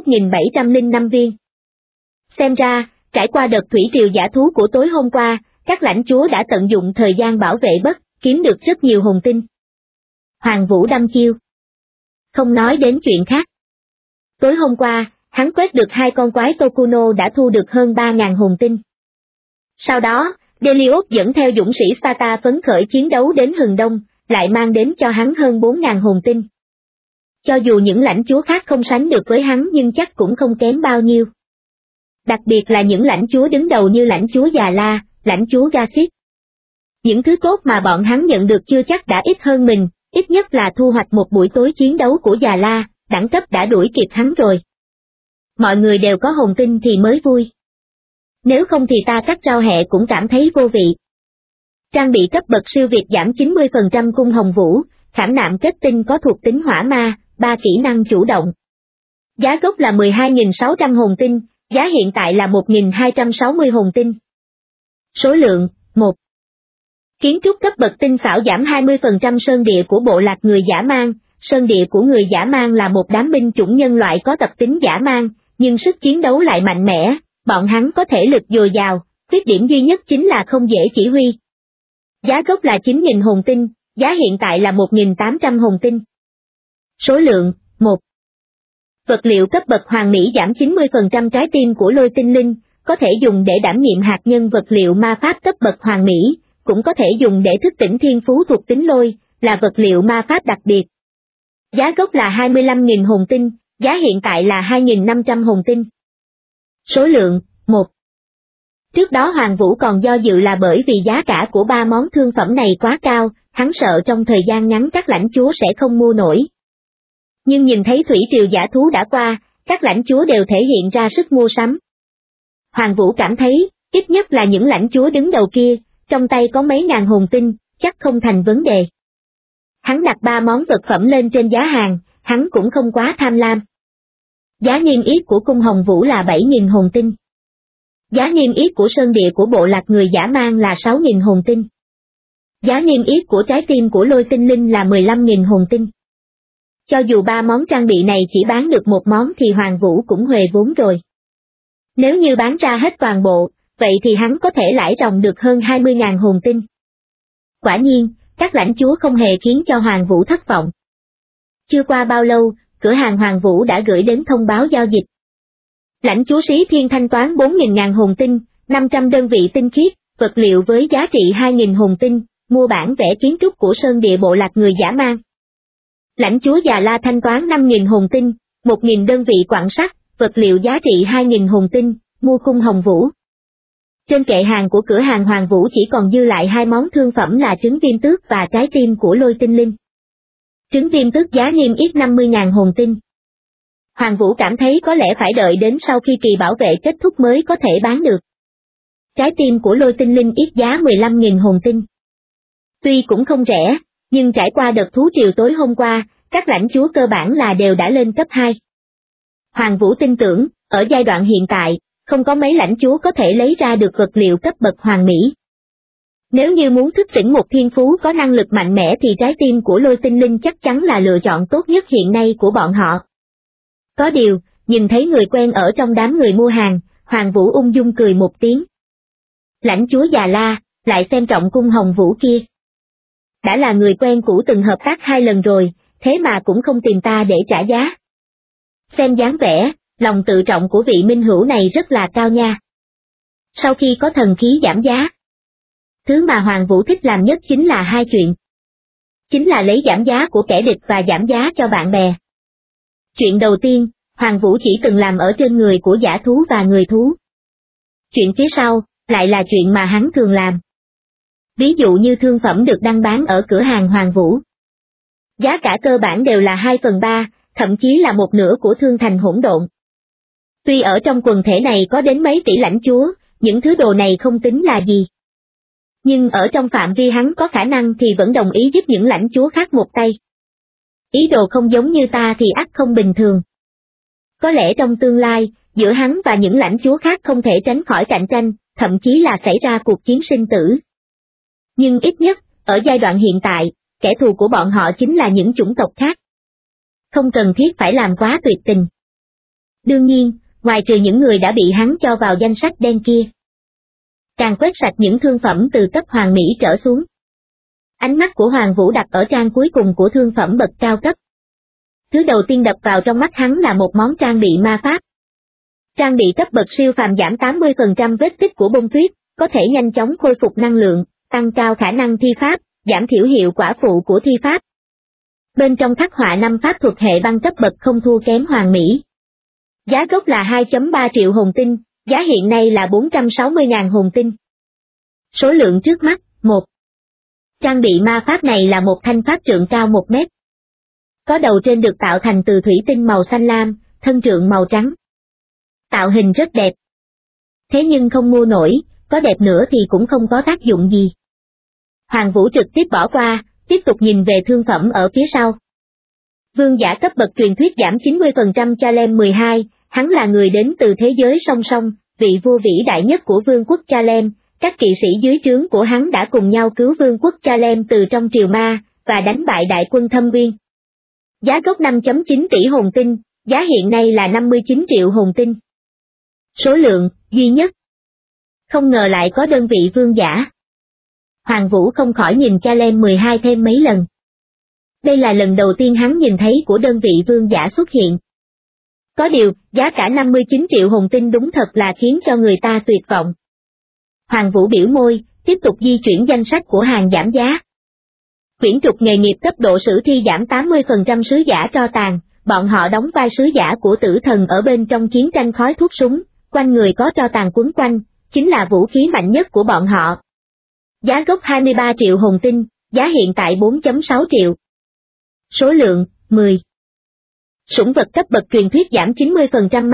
61.705 viên. Xem ra, trải qua đợt thủy triều giả thú của tối hôm qua, các lãnh chúa đã tận dụng thời gian bảo vệ Bất, kiếm được rất nhiều hồn tinh. Hoàng Vũ đăm chiêu. Không nói đến chuyện khác. Tối hôm qua, hắn quét được 2 con quái Tokuno đã thu được hơn 3.000 hồn tinh. Sau đó, Delios dẫn theo dũng sĩ Sparta phấn khởi chiến đấu đến Hừng Đông, lại mang đến cho hắn hơn 4.000 hồn tinh. Cho dù những lãnh chúa khác không sánh được với hắn nhưng chắc cũng không kém bao nhiêu. Đặc biệt là những lãnh chúa đứng đầu như lãnh chúa Già La, lãnh chúa Gasit. Những thứ tốt mà bọn hắn nhận được chưa chắc đã ít hơn mình, ít nhất là thu hoạch một buổi tối chiến đấu của Già La, đẳng cấp đã đuổi kịp hắn rồi. Mọi người đều có hồn tinh thì mới vui. Nếu không thì ta cắt rau hẹ cũng cảm thấy vô vị. Trang bị cấp bậc siêu việt giảm 90% cung hồng vũ, khảm nạm kết tinh có thuộc tính hỏa ma, 3 kỹ năng chủ động. Giá gốc là 12.600 hồn tinh, giá hiện tại là 1.260 hồn tinh. Số lượng, 1. Kiến trúc cấp bậc tinh xảo giảm 20% sơn địa của bộ lạc người dã man. Sơn địa của người dã man là một đám binh chủng nhân loại có tập tính dã man, nhưng sức chiến đấu lại mạnh mẽ, bọn hắn có thể lực dồi dào, khuyết điểm duy nhất chính là không dễ chỉ huy. Giá gốc là 9.000 hồn tinh, giá hiện tại là 1.800 hồn tinh. Số lượng, 1. Vật liệu cấp bậc hoàng mỹ giảm 90% trái tim của lôi tinh linh, có thể dùng để đảm nhiệm hạt nhân vật liệu ma pháp cấp bậc hoàng mỹ, cũng có thể dùng để thức tỉnh thiên phú thuộc tính lôi, là vật liệu ma pháp đặc biệt. Giá gốc là 25.000 hồn tinh, giá hiện tại là 2.500 hồn tinh. Số lượng, 1. Trước đó Hoàng Vũ còn do dự là bởi vì giá cả của 3 món thương phẩm này quá cao, hắn sợ trong thời gian ngắn các lãnh chúa sẽ không mua nổi. Nhưng nhìn thấy thủy triều giả thú đã qua, các lãnh chúa đều thể hiện ra sức mua sắm. Hoàng Vũ cảm thấy, ít nhất là những lãnh chúa đứng đầu kia, trong tay có mấy ngàn hồn tinh, chắc không thành vấn đề. Hắn đặt 3 món vật phẩm lên trên giá hàng, hắn cũng không quá tham lam. Giá niêm yết của cung hồng vũ là 7.000 hồn tinh. Giá niêm yết của sơn địa của bộ lạc người dã man là 6.000 hồn tinh. Giá niêm yết của trái tim của lôi tinh linh là 15.000 hồn tinh. Cho dù 3 món trang bị này chỉ bán được một món thì Hoàng Vũ cũng huề vốn rồi. Nếu như bán ra hết toàn bộ, vậy thì hắn có thể lãi ròng được hơn 20.000 hồn tinh. Quả nhiên, các lãnh chúa không hề khiến cho Hoàng Vũ thất vọng. Chưa qua bao lâu, cửa hàng Hoàng Vũ đã gửi đến thông báo giao dịch. Lãnh chúa Sĩ Thiên thanh toán 4.000 hồn tinh, 500 đơn vị tinh khiết, vật liệu với giá trị 2.000 hồn tinh, mua bản vẽ kiến trúc của sơn địa bộ lạc người dã man. Lãnh chúa Già La thanh toán 5.000 hồn tinh, 1.000 đơn vị quặng sắt, vật liệu giá trị 2.000 hồn tinh, mua cung hồng vũ. Trên kệ hàng của cửa hàng Hoàng Vũ chỉ còn dư lại 2 món thương phẩm là trứng viêm tước và trái tim của lôi tinh linh. Trứng viêm tước giá niêm yết 50.000 hồn tinh. Hoàng Vũ cảm thấy có lẽ phải đợi đến sau khi kỳ bảo vệ kết thúc mới có thể bán được. Trái tim của lôi tinh linh yết giá 15.000 hồn tinh. Tuy cũng không rẻ, nhưng trải qua đợt thú triều tối hôm qua, các lãnh chúa cơ bản là đều đã lên cấp 2. Hoàng Vũ tin tưởng, ở giai đoạn hiện tại, không có mấy lãnh chúa có thể lấy ra được vật liệu cấp bậc hoàng mỹ. Nếu như muốn thức tỉnh một thiên phú có năng lực mạnh mẽ thì trái tim của lôi tinh linh chắc chắn là lựa chọn tốt nhất hiện nay của bọn họ. Có điều, nhìn thấy người quen ở trong đám người mua hàng, Hoàng Vũ ung dung cười một tiếng. Lãnh chúa Già La, lại xem trọng cung hồng vũ kia. đã là người quen cũ từng hợp tác 2 lần rồi, thế mà cũng không tìm ta để trả giá. Xem dáng vẻ, lòng tự trọng của vị minh hữu này rất là cao nha. Sau khi có thần khí giảm giá, thứ mà Hoàng Vũ thích làm nhất chính là 2 chuyện. Chính là lấy giảm giá của kẻ địch và giảm giá cho bạn bè. Chuyện đầu tiên, Hoàng Vũ chỉ từng làm ở trên người của giả thú và người thú. Chuyện phía sau, lại là chuyện mà hắn thường làm. Ví dụ như thương phẩm được đăng bán ở cửa hàng Hoàng Vũ. Giá cả cơ bản đều là 2/3, thậm chí là 1/2 của thương thành hỗn độn. Tuy ở trong quần thể này có đến mấy tỷ lãnh chúa, những thứ đồ này không tính là gì. Nhưng ở trong phạm vi hắn có khả năng thì vẫn đồng ý giúp những lãnh chúa khác một tay. Ý đồ không giống như ta thì ắt không bình thường. Có lẽ trong tương lai, giữa hắn và những lãnh chúa khác không thể tránh khỏi cạnh tranh, thậm chí là xảy ra cuộc chiến sinh tử. Nhưng ít nhất, ở giai đoạn hiện tại, kẻ thù của bọn họ chính là những chủng tộc khác. Không cần thiết phải làm quá tuyệt tình. Đương nhiên, ngoài trừ những người đã bị hắn cho vào danh sách đen kia. Càng quét sạch những thương phẩm từ cấp hoàng mỹ trở xuống. Ánh mắt của Hoàng Vũ đặt ở trang cuối cùng của thương phẩm bậc cao cấp. Thứ đầu tiên đập vào trong mắt hắn là một món trang bị ma pháp. Trang bị cấp bậc siêu phàm giảm 80% vết tích của bông tuyết, có thể nhanh chóng khôi phục năng lượng, tăng cao khả năng thi pháp, giảm thiểu hiệu quả phụ của thi pháp. Bên trong khắc họa 5 pháp thuật hệ băng cấp bậc không thua kém hoàng mỹ. Giá gốc là 2.3 triệu hồn tinh, giá hiện nay là 460.000 hồn tinh. Số lượng trước mắt, 1. Trang bị ma pháp này là một thanh pháp trượng cao 1 mét. Có đầu trên được tạo thành từ thủy tinh màu xanh lam, thân trượng màu trắng. Tạo hình rất đẹp. Thế nhưng không mua nổi, có đẹp nữa thì cũng không có tác dụng gì. Hoàng Vũ trực tiếp bỏ qua, tiếp tục nhìn về thương phẩm ở phía sau. Vương giả cấp bậc truyền thuyết giảm 90% Chalem 12, hắn là người đến từ thế giới song song, vị vua vĩ đại nhất của vương quốc Chalem, các kỵ sĩ dưới trướng của hắn đã cùng nhau cứu vương quốc Chalem từ trong triều ma, và đánh bại đại quân Thâm Uyên. Giá gốc 5.9 tỷ hồn tinh, giá hiện nay là 59 triệu hồn tinh. Số lượng, duy nhất. Không ngờ lại có đơn vị vương giả. Hoàng Vũ không khỏi nhìn Chalem 12 thêm mấy lần. Đây là lần đầu tiên hắn nhìn thấy của đơn vị vương giả xuất hiện. Có điều, giá cả 59 triệu hồn tinh đúng thật là khiến cho người ta tuyệt vọng. Hoàng Vũ biểu môi, tiếp tục di chuyển danh sách của hàng giảm giá. Quyển trục nghề nghiệp cấp độ sử thi giảm 80% sứ giả tro tàn, bọn họ đóng vai sứ giả của tử thần ở bên trong chiến tranh khói thuốc súng, quanh người có tro tàn quấn quanh, chính là vũ khí mạnh nhất của bọn họ. Giá gốc 23 triệu hồn tinh, giá hiện tại 4.6 triệu. Số lượng, 10. Sủng vật cấp bậc truyền thuyết giảm 90%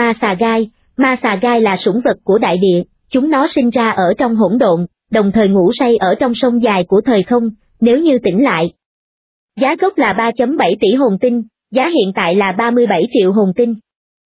ma xà gai là sủng vật của đại địa, chúng nó sinh ra ở trong hỗn độn, đồng thời ngủ say ở trong sông dài của thời không, nếu như tỉnh lại. Giá gốc là 3.7 tỷ hồn tinh, giá hiện tại là 37 triệu hồn tinh.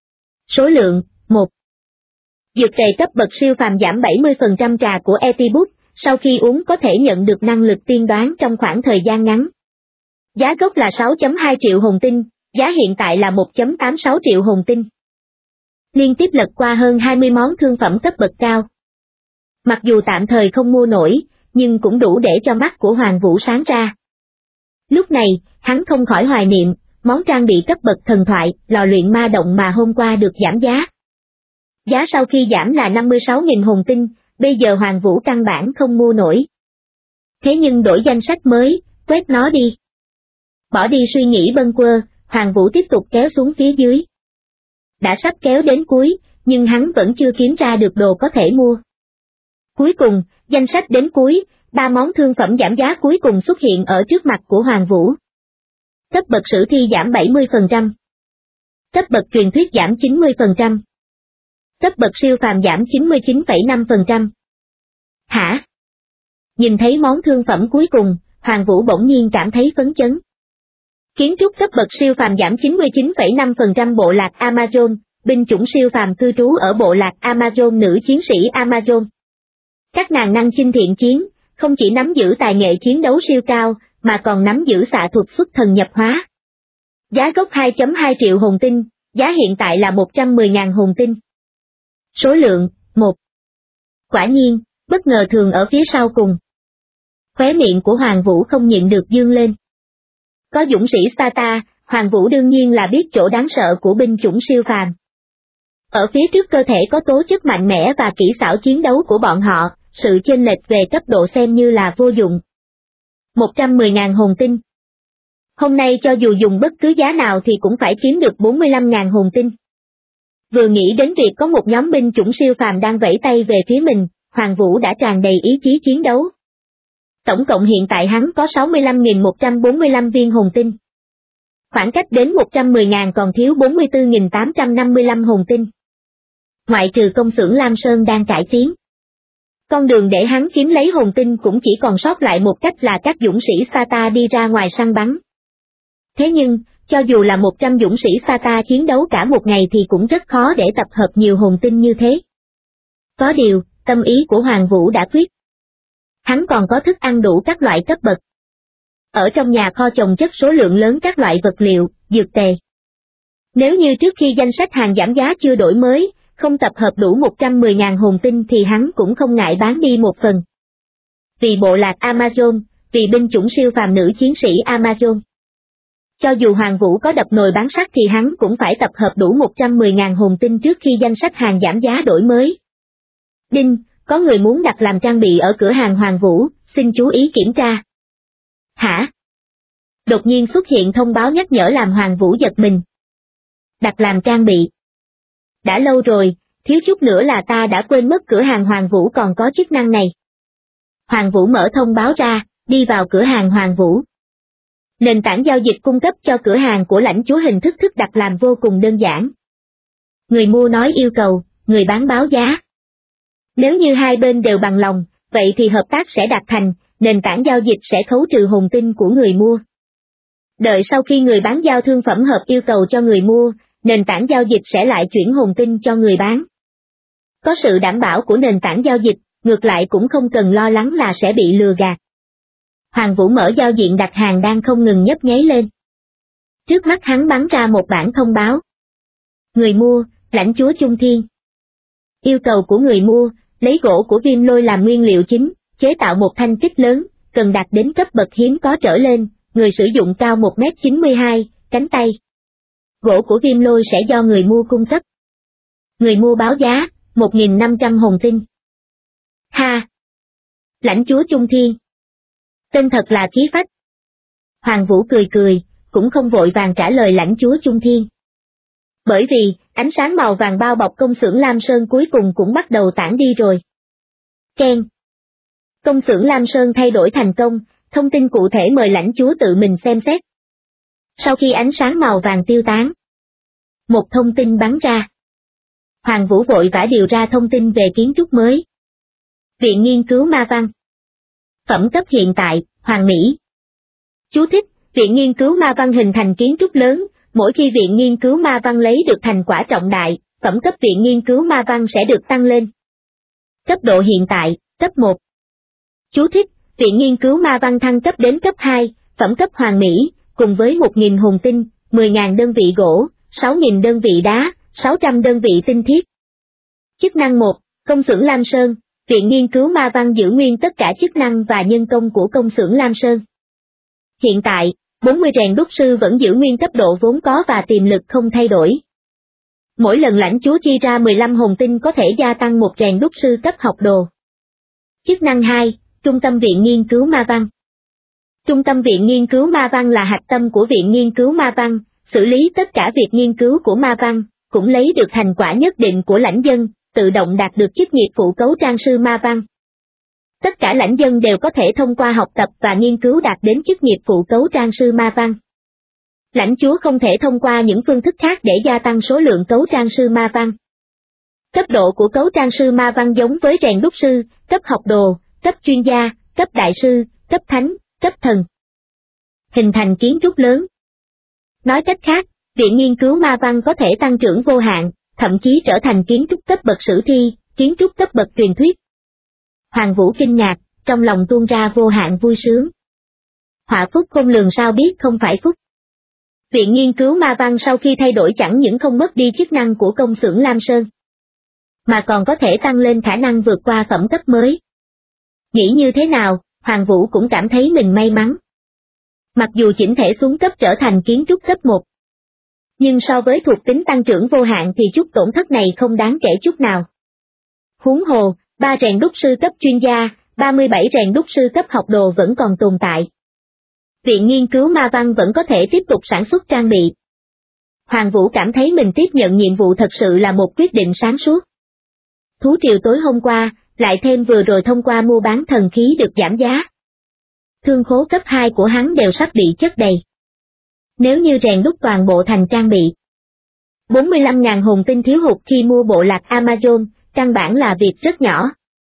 Số lượng, 1. Dược tề cấp bậc siêu phàm giảm 70% trà của Etibus, sau khi uống có thể nhận được năng lực tiên đoán trong khoảng thời gian ngắn. Giá gốc là 6.2 triệu hồn tinh, giá hiện tại là 1.86 triệu hồn tinh. Liên tiếp lật qua hơn 20 món thương phẩm cấp bậc cao. Mặc dù tạm thời không mua nổi, nhưng cũng đủ để cho mắt của Hoàng Vũ sáng ra. Lúc này, hắn không khỏi hoài niệm, món trang bị cấp bậc thần thoại, lò luyện ma động mà hôm qua được giảm giá. Giá sau khi giảm là 56.000 hồn tinh, bây giờ Hoàng Vũ căn bản không mua nổi. Thế nhưng đổi danh sách mới, quét nó đi. Bỏ đi suy nghĩ bâng quơ, Hoàng Vũ tiếp tục kéo xuống phía dưới. Đã sắp kéo đến cuối, nhưng hắn vẫn chưa kiếm ra được đồ có thể mua. Cuối cùng, danh sách đến cuối, 3 món thương phẩm giảm giá cuối cùng xuất hiện ở trước mặt của Hoàng Vũ. Cấp bậc sử thi giảm 70%. Cấp bậc truyền thuyết giảm 90%. Cấp bậc siêu phàm giảm 99,5%. Hả? Nhìn thấy món thương phẩm cuối cùng, Hoàng Vũ bỗng nhiên cảm thấy phấn chấn. Kiến trúc cấp bậc siêu phàm giảm 99,5% bộ lạc Amazon, binh chủng siêu phàm cư trú ở bộ lạc Amazon nữ chiến sĩ Amazon. Các nàng năng chinh thiện chiến, không chỉ nắm giữ tài nghệ chiến đấu siêu cao, mà còn nắm giữ xạ thuật xuất thần nhập hóa. Giá gốc 2.2 triệu hồn tinh, giá hiện tại là 110.000 hồn tinh. Số lượng, 1. Quả nhiên, bất ngờ thường ở phía sau cùng. Khóe miệng của Hoàng Vũ không nhịn được dương lên. Có dũng sĩ Sparta, Hoàng Vũ đương nhiên là biết chỗ đáng sợ của binh chủng siêu phàm. Ở phía trước cơ thể có tố chất mạnh mẽ và kỹ xảo chiến đấu của bọn họ, sự chênh lệch về cấp độ xem như là vô dụng. 110.000 hồn tinh. Hôm nay cho dù dùng bất cứ giá nào thì cũng phải kiếm được 45.000 hồn tinh. Vừa nghĩ đến việc có một nhóm binh chủng siêu phàm đang vẫy tay về phía mình, Hoàng Vũ đã tràn đầy ý chí chiến đấu. Tổng cộng hiện tại hắn có 65.145 viên hồn tinh. Khoảng cách đến 110.000 còn thiếu 44.855 hồn tinh. Ngoại trừ công xưởng Lam Sơn đang cải tiến. Con đường để hắn kiếm lấy hồn tinh cũng chỉ còn sót lại một cách là các dũng sĩ Sparta đi ra ngoài săn bắn. Thế nhưng, cho dù là 100 dũng sĩ Sparta chiến đấu cả một ngày thì cũng rất khó để tập hợp nhiều hồn tinh như thế. Có điều, tâm ý của Hoàng Vũ đã quyết. Hắn còn có thức ăn đủ các loại cấp bậc. Ở trong nhà kho chồng chất số lượng lớn các loại vật liệu, dược tề. Nếu như trước khi danh sách hàng giảm giá chưa đổi mới, không tập hợp đủ 110.000 hồn tinh thì hắn cũng không ngại bán đi một phần. Vì bộ lạc Amazon, vì binh chủng siêu phàm nữ chiến sĩ Amazon. Cho dù Hoàng Vũ có đập nồi bán sắt thì hắn cũng phải tập hợp đủ 110.000 hồn tinh trước khi danh sách hàng giảm giá đổi mới. Đinh, có người muốn đặt làm trang bị ở cửa hàng Hoàng Vũ, xin chú ý kiểm tra. Hả? Đột nhiên xuất hiện thông báo nhắc nhở làm Hoàng Vũ giật mình. Đặt làm trang bị. Đã lâu rồi, thiếu chút nữa là ta đã quên mất cửa hàng Hoàng Vũ còn có chức năng này. Hoàng Vũ mở thông báo ra, đi vào cửa hàng Hoàng Vũ. Nền tảng giao dịch cung cấp cho cửa hàng của lãnh chúa hình thức đặt làm vô cùng đơn giản. Người mua nói yêu cầu, người bán báo giá. Nếu như hai bên đều bằng lòng, vậy thì hợp tác sẽ đạt thành, nền tảng giao dịch sẽ khấu trừ hồn tinh của người mua. Đợi sau khi người bán giao thương phẩm hợp yêu cầu cho người mua, nền tảng giao dịch sẽ lại chuyển hồn tinh cho người bán. Có sự đảm bảo của nền tảng giao dịch, ngược lại cũng không cần lo lắng là sẽ bị lừa gạt. Hoàng Vũ mở giao diện đặt hàng đang không ngừng nhấp nháy lên. Trước mắt hắn bắn ra một bản thông báo. Người mua, lãnh chúa Trung Thiên. Yêu cầu của người mua, lấy gỗ của Viêm Lôi làm nguyên liệu chính, chế tạo một thanh kích lớn, cần đạt đến cấp bậc hiếm có trở lên, người sử dụng cao 1m92, cánh tay. Gỗ của Viêm Lôi sẽ do người mua cung cấp. Người mua báo giá, 1.500 hồn tinh. Ha! Lãnh chúa Trung Thiên. Tên thật là khí phách. Hoàng Vũ cười, cũng không vội vàng trả lời lãnh chúa Trung Thiên. Bởi vì, ánh sáng màu vàng bao bọc công xưởng Lam Sơn cuối cùng cũng bắt đầu tản đi rồi. Keng. Công xưởng Lam Sơn thay đổi thành công, thông tin cụ thể mời lãnh chúa tự mình xem xét. Sau khi ánh sáng màu vàng tiêu tán, một thông tin bắn ra. Hoàng Vũ vội vã điều ra thông tin về kiến trúc mới. Viện nghiên cứu ma văn. Phẩm cấp hiện tại, Hoàng Mỹ. Chú thích, viện nghiên cứu ma văn hình thành kiến trúc lớn, mỗi khi viện nghiên cứu ma văn lấy được thành quả trọng đại, phẩm cấp viện nghiên cứu ma văn sẽ được tăng lên. Cấp độ hiện tại, cấp 1. Chú thích, viện nghiên cứu ma văn thăng cấp đến cấp 2, phẩm cấp Hoàng Mỹ, cùng với 1.000 hồn tinh, 10.000 đơn vị gỗ, 6.000 đơn vị đá, 600 đơn vị tinh thiết. Chức năng 1, công xưởng Lam Sơn, viện nghiên cứu ma văn giữ nguyên tất cả chức năng và nhân công của công xưởng Lam Sơn. Hiện tại, 40 rèn đúc sư vẫn giữ nguyên cấp độ vốn có và tiềm lực không thay đổi. Mỗi lần lãnh chúa chi ra 15 hồn tinh có thể gia tăng một rèn đúc sư cấp học đồ. Chức năng 2, Trung tâm viện nghiên cứu ma văn. Trung tâm viện nghiên cứu ma văn là hạch tâm của viện nghiên cứu ma văn, xử lý tất cả việc nghiên cứu của ma văn, cũng lấy được thành quả nhất định của lãnh dân, tự động đạt được chức nghiệp phụ cấu trang sư ma văn. Tất cả lãnh dân đều có thể thông qua học tập và nghiên cứu đạt đến chức nghiệp phụ cấu trang sư ma văn. Lãnh chúa không thể thông qua những phương thức khác để gia tăng số lượng cấu trang sư ma văn. Cấp độ của cấu trang sư ma văn giống với rèn đúc sư, cấp học đồ, cấp chuyên gia, cấp đại sư, cấp thánh, cấp thần. Hình thành kiến trúc lớn. Nói cách khác, viện nghiên cứu ma văn có thể tăng trưởng vô hạn, thậm chí trở thành kiến trúc cấp bậc sử thi, kiến trúc cấp bậc truyền thuyết. Hoàng Vũ kinh ngạc, trong lòng tuôn ra vô hạn vui sướng. Họa phúc không lường sao biết không phải phúc. Viện nghiên cứu ma văn sau khi thay đổi chẳng những không mất đi chức năng của công xưởng Lam Sơn, mà còn có thể tăng lên khả năng vượt qua phẩm cấp mới. Nghĩ như thế nào, Hoàng Vũ cũng cảm thấy mình may mắn. Mặc dù chỉnh thể xuống cấp trở thành kiến trúc cấp 1, nhưng so với thuộc tính tăng trưởng vô hạn thì chút tổn thất này không đáng kể chút nào. Huống hồ, 3 rèn đúc sư cấp chuyên gia, 37 rèn đúc sư cấp học đồ vẫn còn tồn tại. Viện nghiên cứu ma văn vẫn có thể tiếp tục sản xuất trang bị. Hoàng Vũ cảm thấy mình tiếp nhận nhiệm vụ thật sự là một quyết định sáng suốt. Thú triều tối hôm qua, lại thêm vừa rồi thông qua mua bán thần khí được giảm giá. Thương khố cấp 2 của hắn đều sắp bị chất đầy. Nếu như rèn đúc toàn bộ thành trang bị, 45.000 hồn tinh thiếu hụt khi mua bộ lạc Amazon, căn bản là việc rất nhỏ.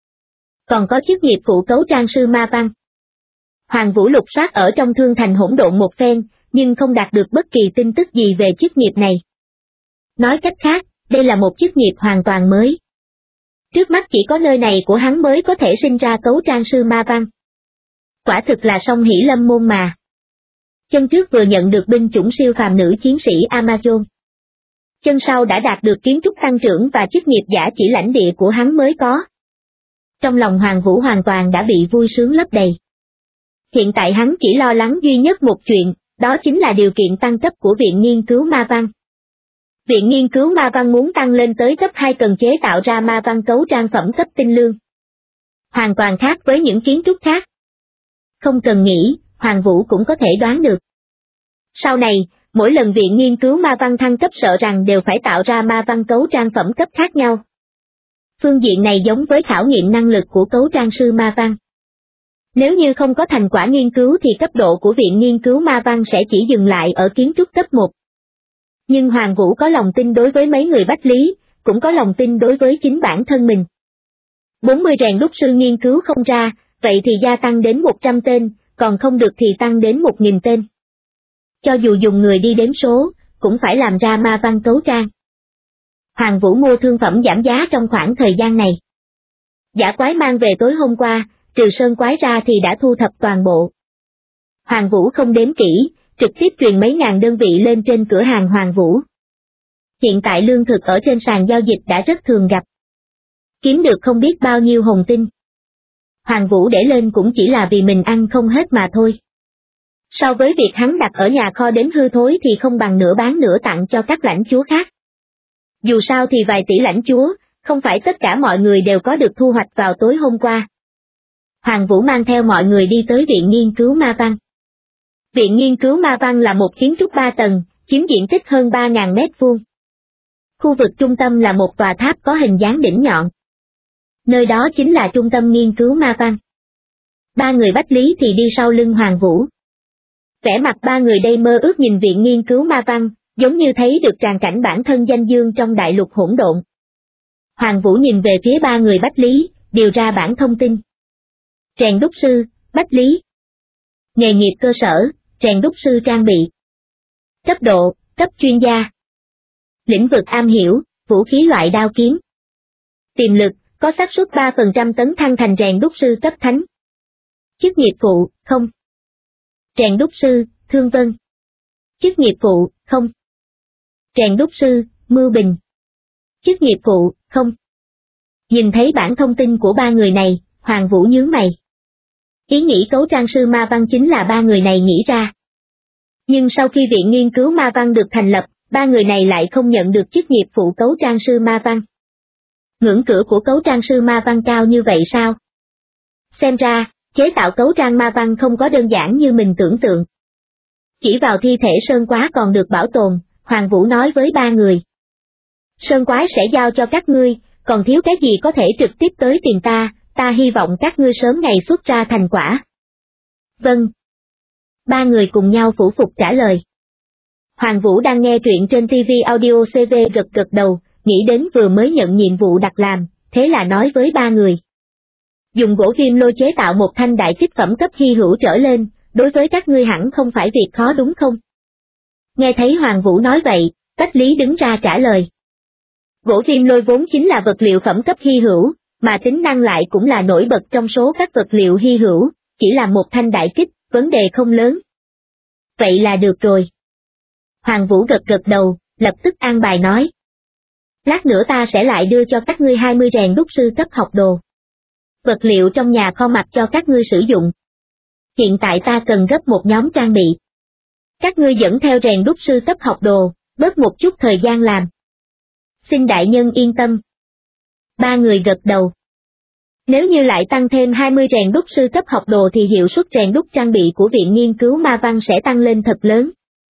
Còn có chức nghiệp phụ cấu trang sư ma văn. Hoàng Vũ lục soát ở trong thương thành hỗn độn một phen, nhưng không đạt được bất kỳ tin tức gì về chức nghiệp này. Nói cách khác, đây là một chức nghiệp hoàn toàn mới. Trước mắt chỉ có nơi này của hắn mới có thể sinh ra cấu trang sư ma văn. Quả thực là song hỷ lâm môn mà. Chân trước vừa nhận được binh chủng siêu phàm nữ chiến sĩ Amazon. Chân sau đã đạt được kiến trúc tăng trưởng và chức nghiệp giả chỉ lãnh địa của hắn mới có. Trong lòng Hoàng Vũ hoàn toàn đã bị vui sướng lấp đầy. Hiện tại hắn chỉ lo lắng duy nhất một chuyện, đó chính là điều kiện tăng cấp của Viện Nghiên cứu Ma Văn. Viện Nghiên cứu Ma Văn muốn tăng lên tới cấp 2 cần chế tạo ra ma văn cấu trang phẩm cấp tinh lương. Hoàn toàn khác với những kiến trúc khác. Không cần nghĩ, Hoàng Vũ cũng có thể đoán được. Sau này, mỗi lần Viện Nghiên cứu Ma Văn thăng cấp sợ rằng đều phải tạo ra ma văn cấu trang phẩm cấp khác nhau. Phương diện này giống với khảo nghiệm năng lực của cấu trang sư ma văn. Nếu như không có thành quả nghiên cứu thì cấp độ của Viện Nghiên cứu Ma Văn sẽ chỉ dừng lại ở kiến trúc cấp 1. Nhưng Hoàng Vũ có lòng tin đối với mấy người Bách Lý, cũng có lòng tin đối với chính bản thân mình. 40 rèn đúc sư nghiên cứu không ra, vậy thì gia tăng đến 100 tên, còn không được thì tăng đến 1.000 tên. Cho dù dùng người đi đếm số, cũng phải làm ra ma văn cấu trang. Hoàng Vũ mua thương phẩm giảm giá trong khoảng thời gian này. Giả quái mang về tối hôm qua, trừ sơn quái ra thì đã thu thập toàn bộ. Hoàng Vũ không đếm kỹ, trực tiếp truyền mấy ngàn đơn vị lên trên cửa hàng Hoàng Vũ. Hiện tại lương thực ở trên sàn giao dịch đã rất thường gặp. Kiếm được không biết bao nhiêu hồn tinh. Hoàng Vũ để lên cũng chỉ là vì mình ăn không hết mà thôi. So với việc hắn đặt ở nhà kho đến hư thối thì không bằng nửa bán nửa tặng cho các lãnh chúa khác. Dù sao thì vài tỷ lãnh chúa, không phải tất cả mọi người đều có được thu hoạch vào tối hôm qua. Hoàng Vũ mang theo mọi người đi tới Viện Nghiên cứu Ma Văn. Viện Nghiên cứu Ma Văn là một kiến trúc 3 tầng, chiếm diện tích hơn 3.000 mét vuông. Khu vực trung tâm là một tòa tháp có hình dáng đỉnh nhọn. Nơi đó chính là trung tâm nghiên cứu Ma Văn. 3 người Bách Lý thì đi sau lưng Hoàng Vũ. Vẻ mặt 3 người đây mơ ước nhìn Viện Nghiên cứu Ma Văn, giống như thấy được tràng cảnh bản thân danh dương trong đại lục hỗn độn. Hoàng Vũ nhìn về phía 3 người Bách Lý, điều ra bản thông tin. Rèn đúc sư, Bách Lý. Nghề nghiệp cơ sở, rèn đúc sư trang bị. Cấp độ, cấp chuyên gia. Lĩnh vực am hiểu, vũ khí loại đao kiếm. Tiềm lực, có xác suất 3% tấn thăng thành rèn đúc sư cấp thánh. Chức nghiệp phụ, không. Rèn đúc sư, Thương Vân. Chức nghiệp phụ, không. Rèn đúc sư, Mưu Bình. Chức nghiệp phụ, không. Nhìn thấy bản thông tin của 3 người này, Hoàng Vũ nhướng mày. Ý nghĩ cấu trang sư Ma Văn chính là 3 người này nghĩ ra. Nhưng sau khi Viện Nghiên cứu Ma Văn được thành lập, 3 người này lại không nhận được chức nghiệp phụ cấu trang sư Ma Văn. Ngưỡng cửa của cấu trang sư Ma Văn cao như vậy sao? Xem ra, chế tạo cấu trang Ma Văn không có đơn giản như mình tưởng tượng. Chỉ vào thi thể sơn quái còn được bảo tồn, Hoàng Vũ nói với 3 người. Sơn quái sẽ giao cho các ngươi, còn thiếu cái gì có thể trực tiếp tới tìm ta hy vọng các ngươi sớm ngày xuất ra thành quả. Vâng. 3 người cùng nhau phủ phục trả lời. Hoàng Vũ đang nghe truyện trên TV Audio CV gật đầu, nghĩ đến vừa mới nhận nhiệm vụ đặt làm, thế là nói với 3 người. Dùng gỗ ghim lôi chế tạo một thanh đại kích phẩm cấp hy hữu trở lên, đối với các ngươi hẳn không phải việc khó đúng không? Nghe thấy Hoàng Vũ nói vậy, Bách Lý đứng ra trả lời. Gỗ ghim lôi vốn chính là vật liệu phẩm cấp hy hữu, mà tính năng lại cũng là nổi bật trong số các vật liệu hy hữu, chỉ là một thanh đại kích, vấn đề không lớn. Vậy là được rồi. Hoàng Vũ gật đầu, lập tức an bài nói. Lát nữa ta sẽ lại đưa cho các ngươi 20 rèn đúc sư cấp học đồ. Vật liệu trong nhà kho mặc cho các ngươi sử dụng. Hiện tại ta cần gấp một nhóm trang bị. Các ngươi dẫn theo rèn đúc sư cấp học đồ, bớt một chút thời gian làm. Xin đại nhân yên tâm. Ba người gật đầu. Nếu như lại tăng thêm 20 rèn đúc sư cấp học đồ thì hiệu suất rèn đúc trang bị của Viện Nghiên cứu Ma Văn sẽ tăng lên thật lớn.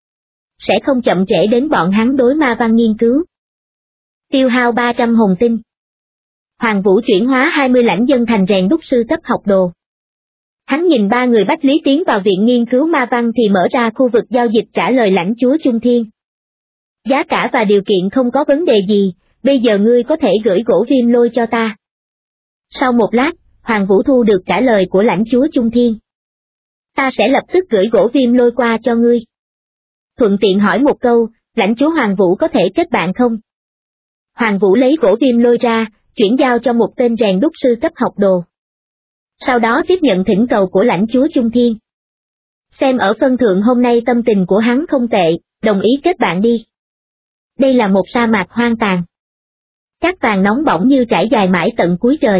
Sẽ không chậm trễ đến bọn hắn đối ma văn nghiên cứu. Tiêu hao 300 hồn tinh. Hoàng Vũ chuyển hóa 20 lãnh dân thành rèn đúc sư cấp học đồ. Hắn nhìn ba người Bách Lý tiến vào Viện Nghiên cứu Ma Văn thì mở ra khu vực giao dịch trả lời lãnh chúa Trung Thiên. Giá cả và điều kiện không có vấn đề gì, bây giờ ngươi có thể gửi gỗ viêm lôi cho ta. Sau một lát, Hoàng Vũ thu được trả lời của lãnh chúa Trung Thiên. Ta sẽ lập tức gửi gỗ viêm lôi qua cho ngươi. Thuận tiện hỏi một câu, lãnh chúa Hoàng Vũ có thể kết bạn không? Hoàng Vũ lấy gỗ viêm lôi ra, chuyển giao cho một tên rèn đúc sư cấp học đồ. Sau đó tiếp nhận thỉnh cầu của lãnh chúa Trung Thiên. Xem ở phân thượng hôm nay tâm tình của hắn không tệ, đồng ý kết bạn đi. Đây là một sa mạc hoang tàn. Cát vàng nóng bỏng như trải dài mãi tận cuối trời.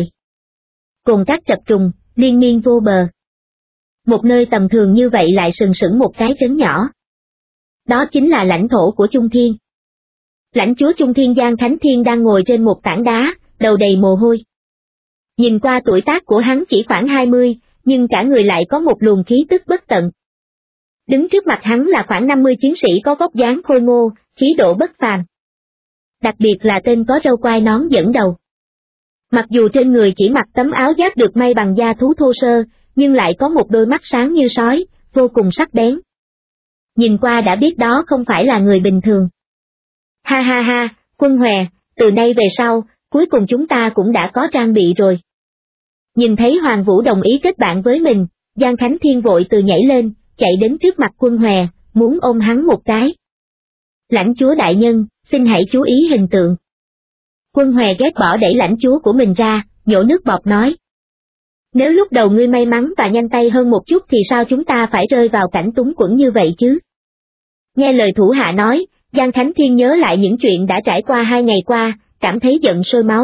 Cồn cát chập trùng, liên miên vô bờ. Một nơi tầm thường như vậy lại sừng sững một cái trấn nhỏ. Đó chính là lãnh thổ của Trung Thiên. Lãnh chúa Trung Thiên Giang Khánh Thiên đang ngồi trên một tảng đá, đầu đầy mồ hôi. Nhìn qua tuổi tác của hắn chỉ khoảng 20, nhưng cả người lại có một luồng khí tức bất tận. Đứng trước mặt hắn là khoảng 50 chiến sĩ có vóc dáng khôi ngô, khí độ bất phàm. Đặc biệt là tên có râu quai nón dẫn đầu. Mặc dù trên người chỉ mặc tấm áo giáp được may bằng da thú thô sơ, nhưng lại có một đôi mắt sáng như sói, vô cùng sắc bén. Nhìn qua đã biết đó không phải là người bình thường. Ha ha ha, Quân Hòe, từ nay về sau, cuối cùng chúng ta cũng đã có trang bị rồi. Nhìn thấy Hoàng Vũ đồng ý kết bạn với mình, Giang Khánh Thiên vội từ nhảy lên, chạy đến trước mặt Quân Hòe, muốn ôm hắn một cái. Lãnh chúa đại nhân, xin hãy chú ý hình tượng. Quân Hòe ghét bỏ đẩy lãnh chúa của mình ra, nhổ nước bọt nói. Nếu lúc đầu ngươi may mắn và nhanh tay hơn một chút thì sao chúng ta phải rơi vào cảnh túng quẫn như vậy chứ? Nghe lời thủ hạ nói, Giang Khánh Thiên nhớ lại những chuyện đã trải qua 2 ngày qua, cảm thấy giận sôi máu.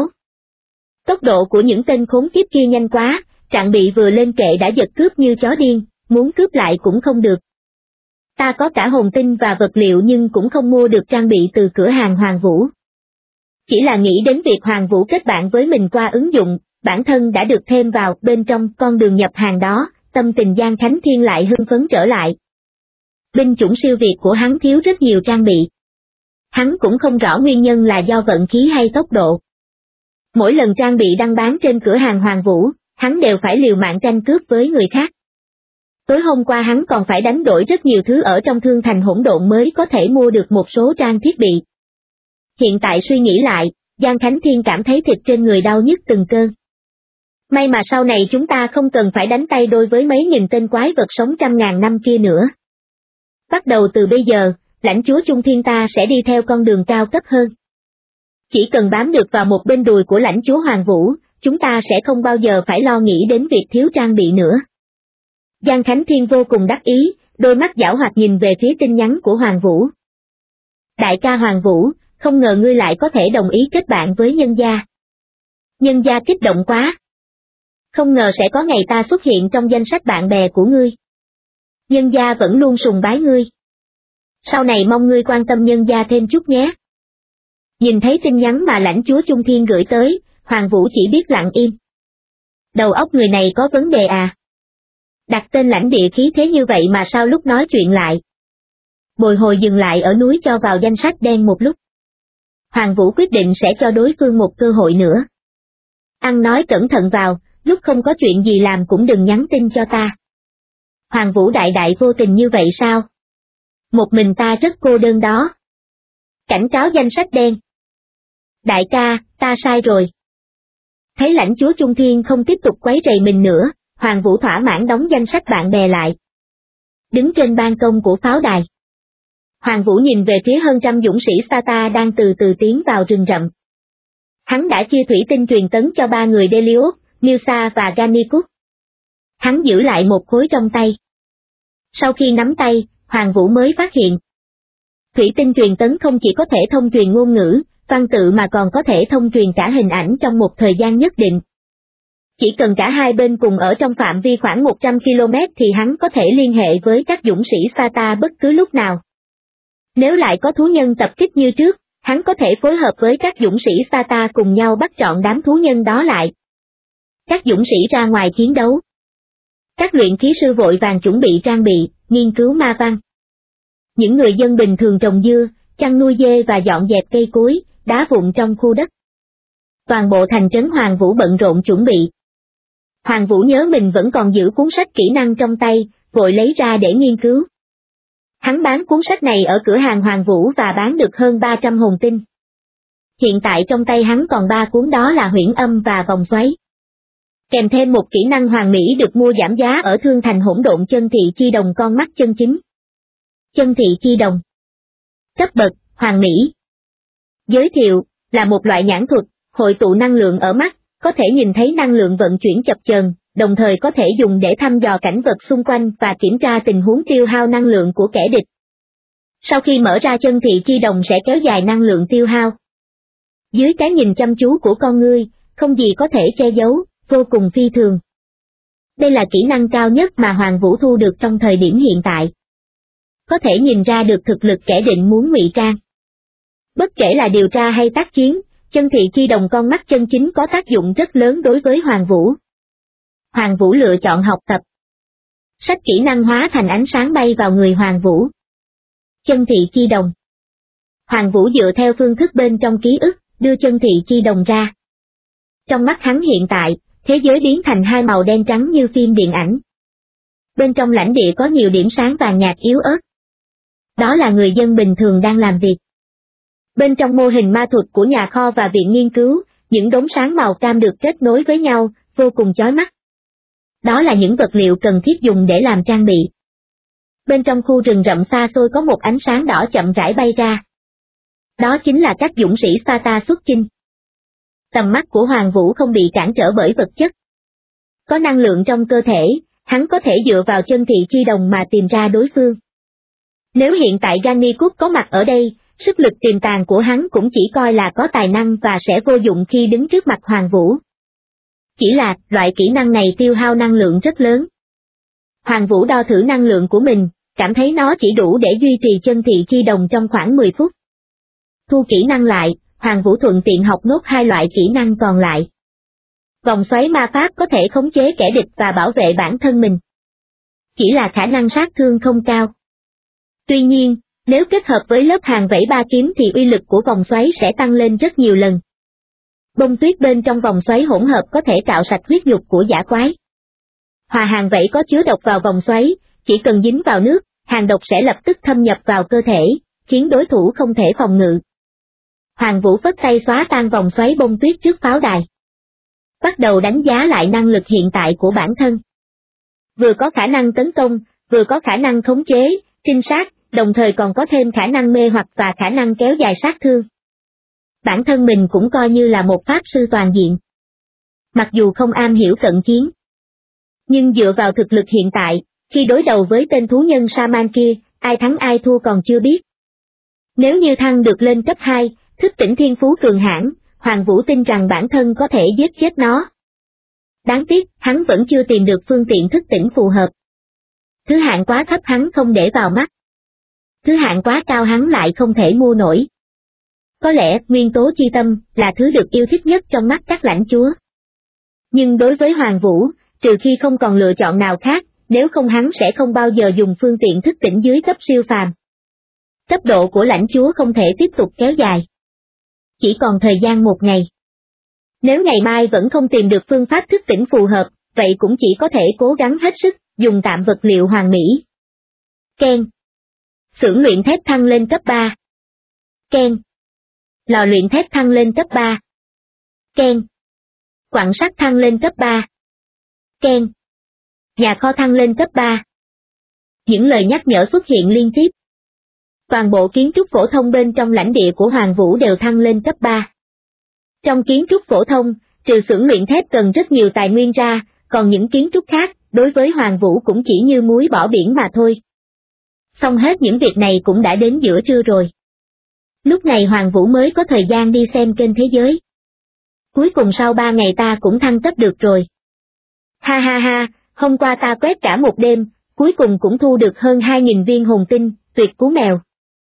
Tốc độ của những tên khốn kiếp kia nhanh quá, trang bị vừa lên kệ đã giật cướp như chó điên, muốn cướp lại cũng không được. Ta có cả hồn tinh và vật liệu nhưng cũng không mua được trang bị từ cửa hàng Hoàng Vũ. Chỉ là nghĩ đến việc Hoàng Vũ kết bạn với mình qua ứng dụng, bản thân đã được thêm vào bên trong con đường nhập hàng đó, tâm tình Giang Khánh Thiên lại hưng phấn trở lại. Binh chủng siêu việt của hắn thiếu rất nhiều trang bị. Hắn cũng không rõ nguyên nhân là do vận khí hay tốc độ. Mỗi lần trang bị đăng bán trên cửa hàng Hoàng Vũ, hắn đều phải liều mạng tranh cướp với người khác. Tối hôm qua hắn còn phải đánh đổi rất nhiều thứ ở trong thương thành hỗn độn mới có thể mua được một số trang thiết bị. Hiện tại suy nghĩ lại, Giang Khánh Thiên cảm thấy thịt trên người đau nhức từng cơn. May mà sau này chúng ta không cần phải đánh tay đôi với mấy nghìn tên quái vật sống 100.000 năm kia nữa. Bắt đầu từ bây giờ, lãnh chúa Trung Thiên ta sẽ đi theo con đường cao cấp hơn. Chỉ cần bám được vào một bên đùi của lãnh chúa Hoàng Vũ, chúng ta sẽ không bao giờ phải lo nghĩ đến việc thiếu trang bị nữa. Giang Khánh Thiên vô cùng đắc ý, đôi mắt giảo hoạt nhìn về phía tin nhắn của Hoàng Vũ. Đại ca Hoàng Vũ, không ngờ ngươi lại có thể đồng ý kết bạn với nhân gia. Nhân gia kích động quá. Không ngờ sẽ có ngày ta xuất hiện trong danh sách bạn bè của ngươi. Nhân gia vẫn luôn sùng bái ngươi. Sau này mong ngươi quan tâm nhân gia thêm chút nhé. Nhìn thấy tin nhắn mà lãnh chúa Trung Thiên gửi tới, Hoàng Vũ chỉ biết lặng im. Đầu óc người này có vấn đề à? Đặt tên lãnh địa khí thế như vậy mà sao lúc nói chuyện lại? Bồi hồi dừng lại ở núi cho vào danh sách đen một lúc. Hoàng Vũ quyết định sẽ cho đối phương một cơ hội nữa. Ăn nói cẩn thận vào, lúc không có chuyện gì làm cũng đừng nhắn tin cho ta. Hoàng Vũ đại đại vô tình như vậy sao? Một mình ta rất cô đơn đó. Cảnh cáo danh sách đen. Đại ca, ta sai rồi. Thấy lãnh chúa Trung Thiên không tiếp tục quấy rầy mình nữa, Hoàng Vũ thỏa mãn đóng danh sách bạn bè lại. Đứng trên ban công của pháo đài. Hoàng Vũ nhìn về phía hơn 100 dũng sĩ Sparta đang từ từ tiến vào rừng rậm. Hắn đã chia thủy tinh truyền tấn cho 3 người Delios, Milsa và Gannicus. Hắn giữ lại một khối trong tay. Sau khi nắm tay, Hoàng Vũ mới phát hiện. Thủy tinh truyền tấn không chỉ có thể thông truyền ngôn ngữ, văn tự mà còn có thể thông truyền cả hình ảnh trong một thời gian nhất định. Chỉ cần cả hai bên cùng ở trong phạm vi khoảng 100 km thì hắn có thể liên hệ với các dũng sĩ Sparta bất cứ lúc nào. Nếu lại có thú nhân tập kích như trước, hắn có thể phối hợp với các dũng sĩ Sparta cùng nhau bắt trọn đám thú nhân đó lại. Các dũng sĩ ra ngoài chiến đấu. Các luyện khí sư vội vàng chuẩn bị trang bị, nghiên cứu ma văn. Những người dân bình thường trồng dưa, chăn nuôi dê và dọn dẹp cây cối, đá vụn trong khu đất. Toàn bộ thành trấn Hoàng Vũ bận rộn chuẩn bị. Hoàng Vũ nhớ mình vẫn còn giữ cuốn sách kỹ năng trong tay, vội lấy ra để nghiên cứu. Hắn bán cuốn sách này ở cửa hàng Hoàng Vũ và bán được hơn 300 hồn tinh. Hiện tại trong tay hắn còn 3 cuốn, đó là Huyễn Âm và Vòng Xoáy. Kèm thêm một kỹ năng hoàn mỹ được mua giảm giá ở thương thành Hỗn Độn Chân Thị Chi Đồng con mắt chân chính. Chân Thị Chi Đồng. Cấp bậc, hoàn mỹ. Giới thiệu, là một loại nhãn thuật, hội tụ năng lượng ở mắt, có thể nhìn thấy năng lượng vận chuyển chập chờn, đồng thời có thể dùng để thăm dò cảnh vật xung quanh và kiểm tra tình huống tiêu hao năng lượng của kẻ địch. Sau khi mở ra Chân Thị Chi Đồng sẽ kéo dài năng lượng tiêu hao. Dưới cái nhìn chăm chú của con ngươi, không gì có thể che giấu, vô cùng phi thường. Đây là kỹ năng cao nhất mà Hoàng Vũ thu được trong thời điểm hiện tại. Có thể nhìn ra được thực lực kẻ định muốn ngụy trang. Bất kể là điều tra hay tác chiến, Chân Thị Chi Đồng con mắt chân chính có tác dụng rất lớn đối với Hoàng Vũ. Hoàng Vũ lựa chọn học tập. Sách kỹ năng hóa thành ánh sáng bay vào người Hoàng Vũ. Chân Thị Chi Đồng. Hoàng Vũ dựa theo phương thức bên trong ký ức, đưa Chân Thị Chi Đồng ra. Trong mắt hắn hiện tại, thế giới biến thành hai màu đen trắng như phim điện ảnh. Bên trong lãnh địa có nhiều điểm sáng vàng nhạt yếu ớt. Đó là người dân bình thường đang làm việc. Bên trong mô hình ma thuật của nhà kho và viện nghiên cứu, những đốm sáng màu cam được kết nối với nhau, vô cùng chói mắt. Đó là những vật liệu cần thiết dùng để làm trang bị. Bên trong khu rừng rậm xa xôi có một ánh sáng đỏ chậm rãi bay ra. Đó chính là các dũng sĩ Sparta xuất chinh. Tầm mắt của Hoàng Vũ không bị cản trở bởi vật chất. Có năng lượng trong cơ thể, hắn có thể dựa vào Chân Thị Chi Đồng mà tìm ra đối phương. Nếu hiện tại Gannicus có mặt ở đây, sức lực tiềm tàng của hắn cũng chỉ coi là có tài năng và sẽ vô dụng khi đứng trước mặt Hoàng Vũ. Chỉ là, loại kỹ năng này tiêu hao năng lượng rất lớn. Hoàng Vũ đo thử năng lượng của mình, cảm thấy nó chỉ đủ để duy trì Chân Thị Chi Đồng trong khoảng 10 phút. Thu kỹ năng lại, Hoàng Vũ thuận tiện học nốt 2 loại kỹ năng còn lại. Vòng xoáy ma pháp có thể khống chế kẻ địch và bảo vệ bản thân mình. Chỉ là khả năng sát thương không cao. Tuy nhiên, nếu kết hợp với lớp hàng vẫy ba kiếm thì uy lực của vòng xoáy sẽ tăng lên rất nhiều lần. Bông tuyết bên trong vòng xoáy hỗn hợp có thể cạo sạch huyết nhục của dã quái. Hòa hàng vẫy có chứa độc vào vòng xoáy, chỉ cần dính vào nước, hàng độc sẽ lập tức thâm nhập vào cơ thể, khiến đối thủ không thể phòng ngự. Hoàng Vũ phất tay xóa tan vòng xoáy bông tuyết trước pháo đài. Bắt đầu đánh giá lại năng lực hiện tại của bản thân. Vừa có khả năng tấn công, vừa có khả năng khống chế, trinh sát, đồng thời còn có thêm khả năng mê hoặc và khả năng kéo dài sát thương. Bản thân mình cũng coi như là một pháp sư toàn diện. Mặc dù không am hiểu cận chiến. Nhưng dựa vào thực lực hiện tại, khi đối đầu với tên thú nhân Saman kia, ai thắng ai thua còn chưa biết. Nếu như thăng được lên cấp 2, thức tỉnh thiên phú cường hãn, Hoàng Vũ tin rằng bản thân có thể giết chết nó. Đáng tiếc, hắn vẫn chưa tìm được phương tiện thức tỉnh phù hợp. Thứ hạng quá thấp hắn không để vào mắt. Thứ hạng quá cao hắn lại không thể mua nổi. Có lẽ nguyên tố chi tâm là thứ được yêu thích nhất trong mắt các lãnh chúa. Nhưng đối với Hoàng Vũ, trừ khi không còn lựa chọn nào khác, nếu không hắn sẽ không bao giờ dùng phương tiện thức tỉnh dưới cấp siêu phàm. Cấp độ của lãnh chúa không thể tiếp tục kéo dài. Chỉ còn thời gian 1 ngày. Nếu ngày mai vẫn không tìm được phương pháp thức tỉnh phù hợp, vậy cũng chỉ có thể cố gắng hết sức, dùng tạm vật liệu hoàn mỹ. Ken. Xưởng luyện thép thăng lên cấp 3. Ken. Lò luyện thép thăng lên cấp 3. Ken. Quặng sắt thăng lên cấp 3. Ken. Nhà kho thăng lên cấp 3. Những lời nhắc nhở xuất hiện liên tiếp. Toàn bộ kiến trúc phổ thông bên trong lãnh địa của Hoàng Vũ đều thăng lên cấp 3. Trong kiến trúc phổ thông, trừ xưởng luyện thép cần rất nhiều tài nguyên ra, còn những kiến trúc khác, đối với Hoàng Vũ cũng chỉ như muối bỏ biển mà thôi. Xong hết những việc này cũng đã đến giữa trưa rồi. Lúc này Hoàng Vũ mới có thời gian đi xem kênh thế giới. Cuối cùng sau 3 ngày ta cũng thăng cấp được rồi. Ha ha ha, hôm qua ta quét cả một đêm, cuối cùng cũng thu được hơn 2.000 viên hồn tinh, tuyệt cú mèo.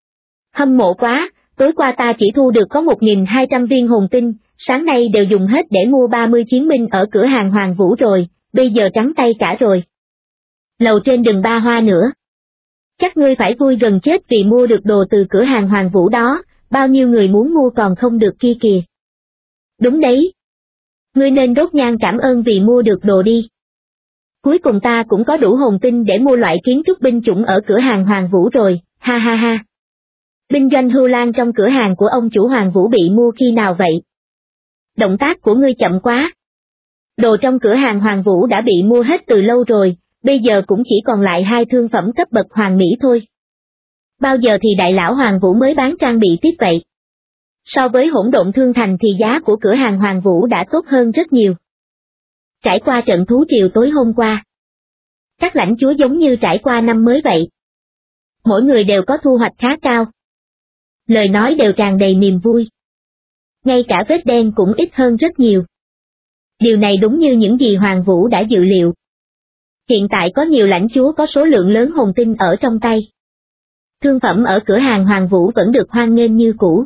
Hâm mộ quá, tối qua ta chỉ thu được có 1.200 viên hồn tinh, sáng nay đều dùng hết để mua 30 chiến binh ở cửa hàng Hoàng Vũ rồi, bây giờ trắng tay cả rồi. Lầu trên đừng ba hoa nữa. Chắc ngươi phải vui gần chết vì mua được đồ từ cửa hàng Hoàng Vũ đó, bao nhiêu người muốn mua còn không được kia kìa. Đúng đấy. Ngươi nên đốt nhang cảm ơn vì mua được đồ đi. Cuối cùng ta cũng có đủ hồn tinh để mua loại kiến trúc binh chủng ở cửa hàng Hoàng Vũ rồi, ha ha ha. Binh doanh hưu lan trong cửa hàng của ông chủ Hoàng Vũ bị mua khi nào vậy? Động tác của ngươi chậm quá. Đồ trong cửa hàng Hoàng Vũ đã bị mua hết từ lâu rồi, bây giờ cũng chỉ còn lại 2 thương phẩm cấp bậc hoàng mỹ thôi. Bao giờ thì đại lão Hoàng Vũ mới bán trang bị tiếp vậy? So với hỗn độn thương thành thì giá của cửa hàng Hoàng Vũ đã tốt hơn rất nhiều. Trải qua trận thú triều tối hôm qua, các lãnh chúa giống như trải qua năm mới vậy. Mỗi người đều có thu hoạch khá cao. Lời nói đều tràn đầy niềm vui. Ngay cả vết đen cũng ít hơn rất nhiều. Điều này đúng như những gì Hoàng Vũ đã dự liệu. Hiện tại có nhiều lãnh chúa có số lượng lớn hồn tinh ở trong tay. Thương phẩm ở cửa hàng Hoàng Vũ vẫn được hoan nghênh như cũ.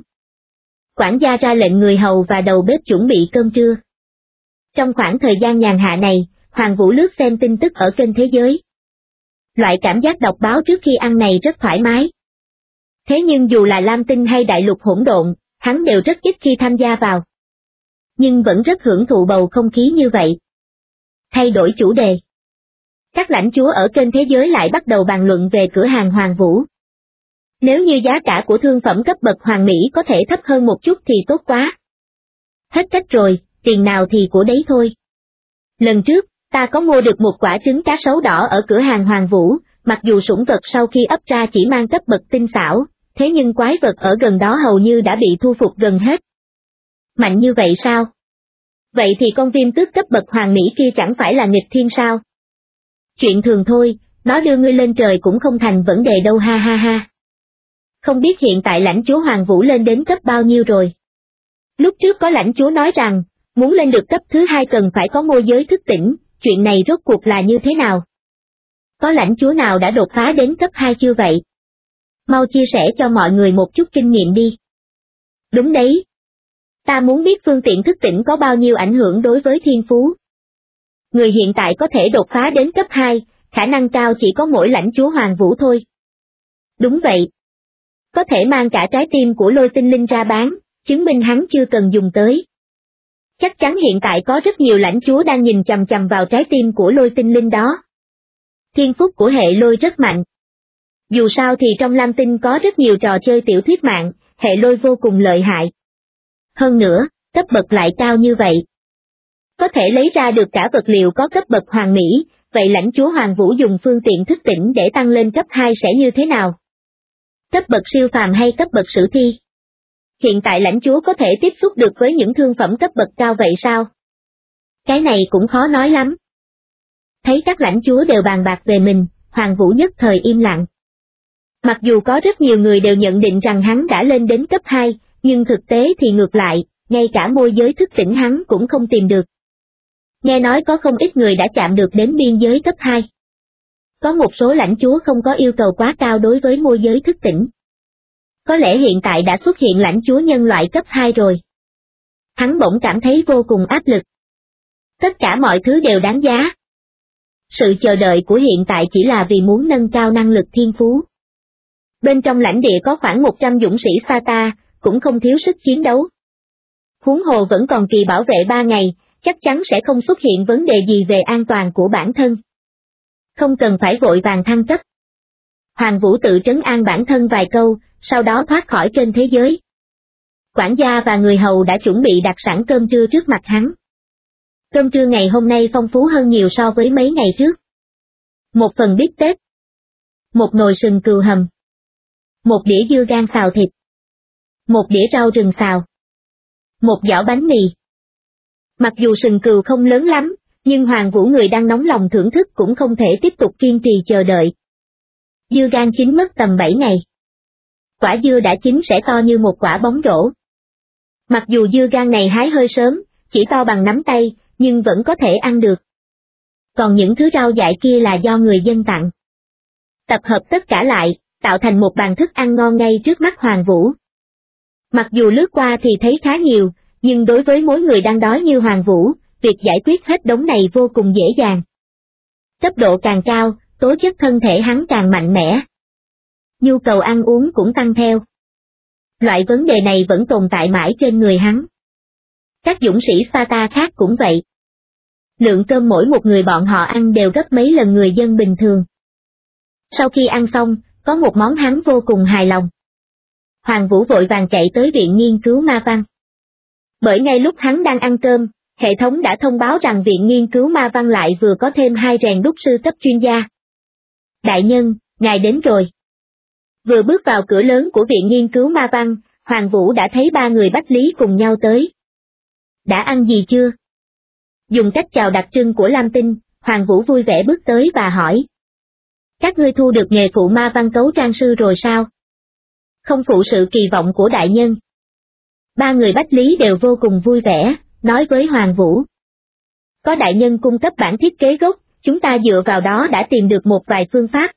Quản gia ra lệnh người hầu và đầu bếp chuẩn bị cơm trưa. Trong khoảng thời gian nhàn hạ này, Hoàng Vũ lướt xem tin tức ở kênh Thế Giới. Loại cảm giác đọc báo trước khi ăn này rất thoải mái. Thế nhưng dù là Lam Tinh hay Đại Lục Hỗn Độn, hắn đều rất ít khi tham gia vào. Nhưng vẫn rất hưởng thụ bầu không khí như vậy. Thay đổi chủ đề. Các lãnh chúa ở kênh Thế Giới lại bắt đầu bàn luận về cửa hàng Hoàng Vũ. Nếu như giá cả của thương phẩm cấp bậc hoàng mỹ có thể thấp hơn một chút thì tốt quá. Hết cách rồi, tiền nào thì của đấy thôi. Lần trước, ta có mua được một quả trứng cá sấu đỏ ở cửa hàng Hoàng Vũ, mặc dù sủng vật sau khi ấp ra chỉ mang cấp bậc tinh xảo, thế nhưng quái vật ở gần đó hầu như đã bị thu phục gần hết. Mạnh như vậy sao? Vậy thì con viêm tước cấp bậc hoàng mỹ kia chẳng phải là nghịch thiên sao? Chuyện thường thôi, nó đưa ngươi lên trời cũng không thành vấn đề đâu ha ha ha. Không biết hiện tại lãnh chúa Hoàng Vũ lên đến cấp bao nhiêu rồi? Lúc trước có lãnh chúa nói rằng, muốn lên được cấp thứ 2 cần phải có môi giới thức tỉnh, chuyện này rốt cuộc là như thế nào? Có lãnh chúa nào đã đột phá đến cấp 2 chưa vậy? Mau chia sẻ cho mọi người một chút kinh nghiệm đi. Đúng đấy. Ta muốn biết phương tiện thức tỉnh có bao nhiêu ảnh hưởng đối với thiên phú. Người hiện tại có thể đột phá đến cấp 2, khả năng cao chỉ có mỗi lãnh chúa Hoàng Vũ thôi. Đúng vậy. Có thể mang cả trái tim của lôi tinh linh ra bán, chứng minh hắn chưa cần dùng tới. Chắc chắn hiện tại có rất nhiều lãnh chúa đang nhìn chằm chằm vào trái tim của lôi tinh linh đó. Thiên phúc của hệ lôi rất mạnh. Dù sao thì trong Lam Tinh có rất nhiều trò chơi tiểu thuyết mạng, hệ lôi vô cùng lợi hại. Hơn nữa, cấp bậc lại cao như vậy. Có thể lấy ra được cả vật liệu có cấp bậc hoàng mỹ, vậy lãnh chúa Hoàng Vũ dùng phương tiện thức tỉnh để tăng lên cấp 2 sẽ như thế nào? Cấp bậc siêu phàm hay cấp bậc sử thi? Hiện tại lãnh chúa có thể tiếp xúc được với những thương phẩm cấp bậc cao vậy sao? Cái này cũng khó nói lắm. Thấy các lãnh chúa đều bàn bạc về mình, Hoàng Vũ nhất thời im lặng. Mặc dù có rất nhiều người đều nhận định rằng hắn đã lên đến cấp 2, nhưng thực tế thì ngược lại, ngay cả môi giới thức tỉnh hắn cũng không tìm được. Nghe nói có không ít người đã chạm được đến biên giới cấp 2. Có một số lãnh chúa không có yêu cầu quá cao đối với môi giới thức tỉnh. Có lẽ hiện tại đã xuất hiện lãnh chúa nhân loại cấp 2 rồi. Hắn bỗng cảm thấy vô cùng áp lực. Tất cả mọi thứ đều đáng giá. Sự chờ đợi của hiện tại chỉ là vì muốn nâng cao năng lực thiên phú. Bên trong lãnh địa có khoảng 100 dũng sĩ Sparta, cũng không thiếu sức chiến đấu. Huống hồ vẫn còn kỳ bảo vệ 3 ngày, chắc chắn sẽ không xuất hiện vấn đề gì về an toàn của bản thân. Không cần phải vội vàng thăng cấp. Hoàng Vũ tự trấn an bản thân vài câu, sau đó thoát khỏi kênh Thế Giới. Quản gia và người hầu đã chuẩn bị đặt sẵn cơm trưa trước mặt hắn. Cơm trưa ngày hôm nay phong phú hơn nhiều so với mấy ngày trước. Một phần bít tết. Một nồi sừng cừu hầm. Một đĩa dưa gan xào thịt. Một đĩa rau rừng xào. Một giỏ bánh mì. Mặc dù sừng cừu không lớn lắm, nhưng Hoàng Vũ người đang nóng lòng thưởng thức cũng không thể tiếp tục kiên trì chờ đợi. Dưa gan chín mất tầm 7 ngày. Quả dưa đã chín sẽ to như một quả bóng rổ. Mặc dù dưa gan này hái hơi sớm, chỉ to bằng nắm tay, nhưng vẫn có thể ăn được. còn những thứ rau dại kia là do người dân tặng. Tập hợp tất cả lại, tạo thành một bàn thức ăn ngon ngay trước mắt Hoàng Vũ. Mặc dù lướt qua thì thấy khá nhiều, nhưng đối với mỗi người đang đói như Hoàng Vũ, việc giải quyết hết đống này vô cùng dễ dàng. Cấp độ càng cao, tố chất thân thể hắn càng mạnh mẽ. Nhu cầu ăn uống cũng tăng theo. Loại vấn đề này vẫn tồn tại mãi trên người hắn. Các dũng sĩ Sparta khác cũng vậy. Lượng cơm mỗi một người bọn họ ăn đều gấp mấy lần người dân bình thường. Sau khi ăn xong, có một món hắn vô cùng hài lòng. Hoàng Vũ vội vàng chạy tới viện nghiên cứu ma văn. Bởi ngay lúc hắn đang ăn cơm, hệ thống đã thông báo rằng viện nghiên cứu ma văn lại vừa có thêm 2 rèn đúc sư cấp chuyên gia. Đại nhân, ngài đến rồi. Vừa bước vào cửa lớn của viện nghiên cứu ma văn, Hoàng Vũ đã thấy 3 người Bách Lý cùng nhau tới. Đã ăn gì chưa? Dùng cách chào đặc trưng của Lam Tinh, Hoàng Vũ vui vẻ bước tới và hỏi. Các ngươi thu được nghề phụ ma văn cấu trang sư rồi sao? Không phụ sự kỳ vọng của đại nhân. 3 người Bách Lý đều vô cùng vui vẻ, nói với Hoàng Vũ. Có đại nhân cung cấp bản thiết kế gốc, chúng ta dựa vào đó đã tìm được một vài phương pháp.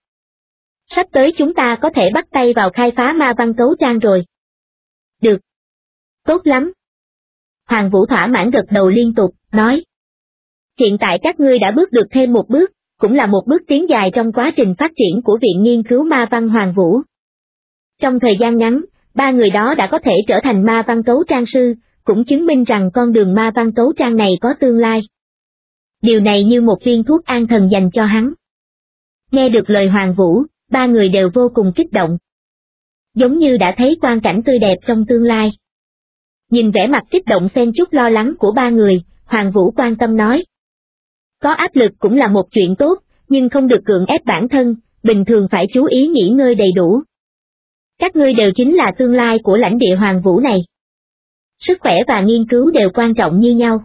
Sắp tới chúng ta có thể bắt tay vào khai phá ma văn cấu trang rồi. Được. Tốt lắm. Hoàng Vũ thỏa mãn gật đầu liên tục, nói. Hiện tại các ngươi đã bước được thêm một bước, cũng là một bước tiến dài trong quá trình phát triển của Viện Nghiên cứu Ma văn Hoàng Vũ. Trong thời gian ngắn, 3 người đó đã có thể trở thành ma văn cấu trang sư, cũng chứng minh rằng con đường ma văn cấu trang này có tương lai. Điều này như một viên thuốc an thần dành cho hắn. Nghe được lời Hoàng Vũ, 3 người đều vô cùng kích động. Giống như đã thấy quang cảnh tươi đẹp trong tương lai. Nhìn vẻ mặt kích động xen chút lo lắng của 3 người, Hoàng Vũ quan tâm nói. Có áp lực cũng là một chuyện tốt, nhưng không được cưỡng ép bản thân, bình thường phải chú ý nghỉ ngơi đầy đủ. Các ngươi đều chính là tương lai của lãnh địa Hoàng Vũ này. Sức khỏe và nghiên cứu đều quan trọng như nhau.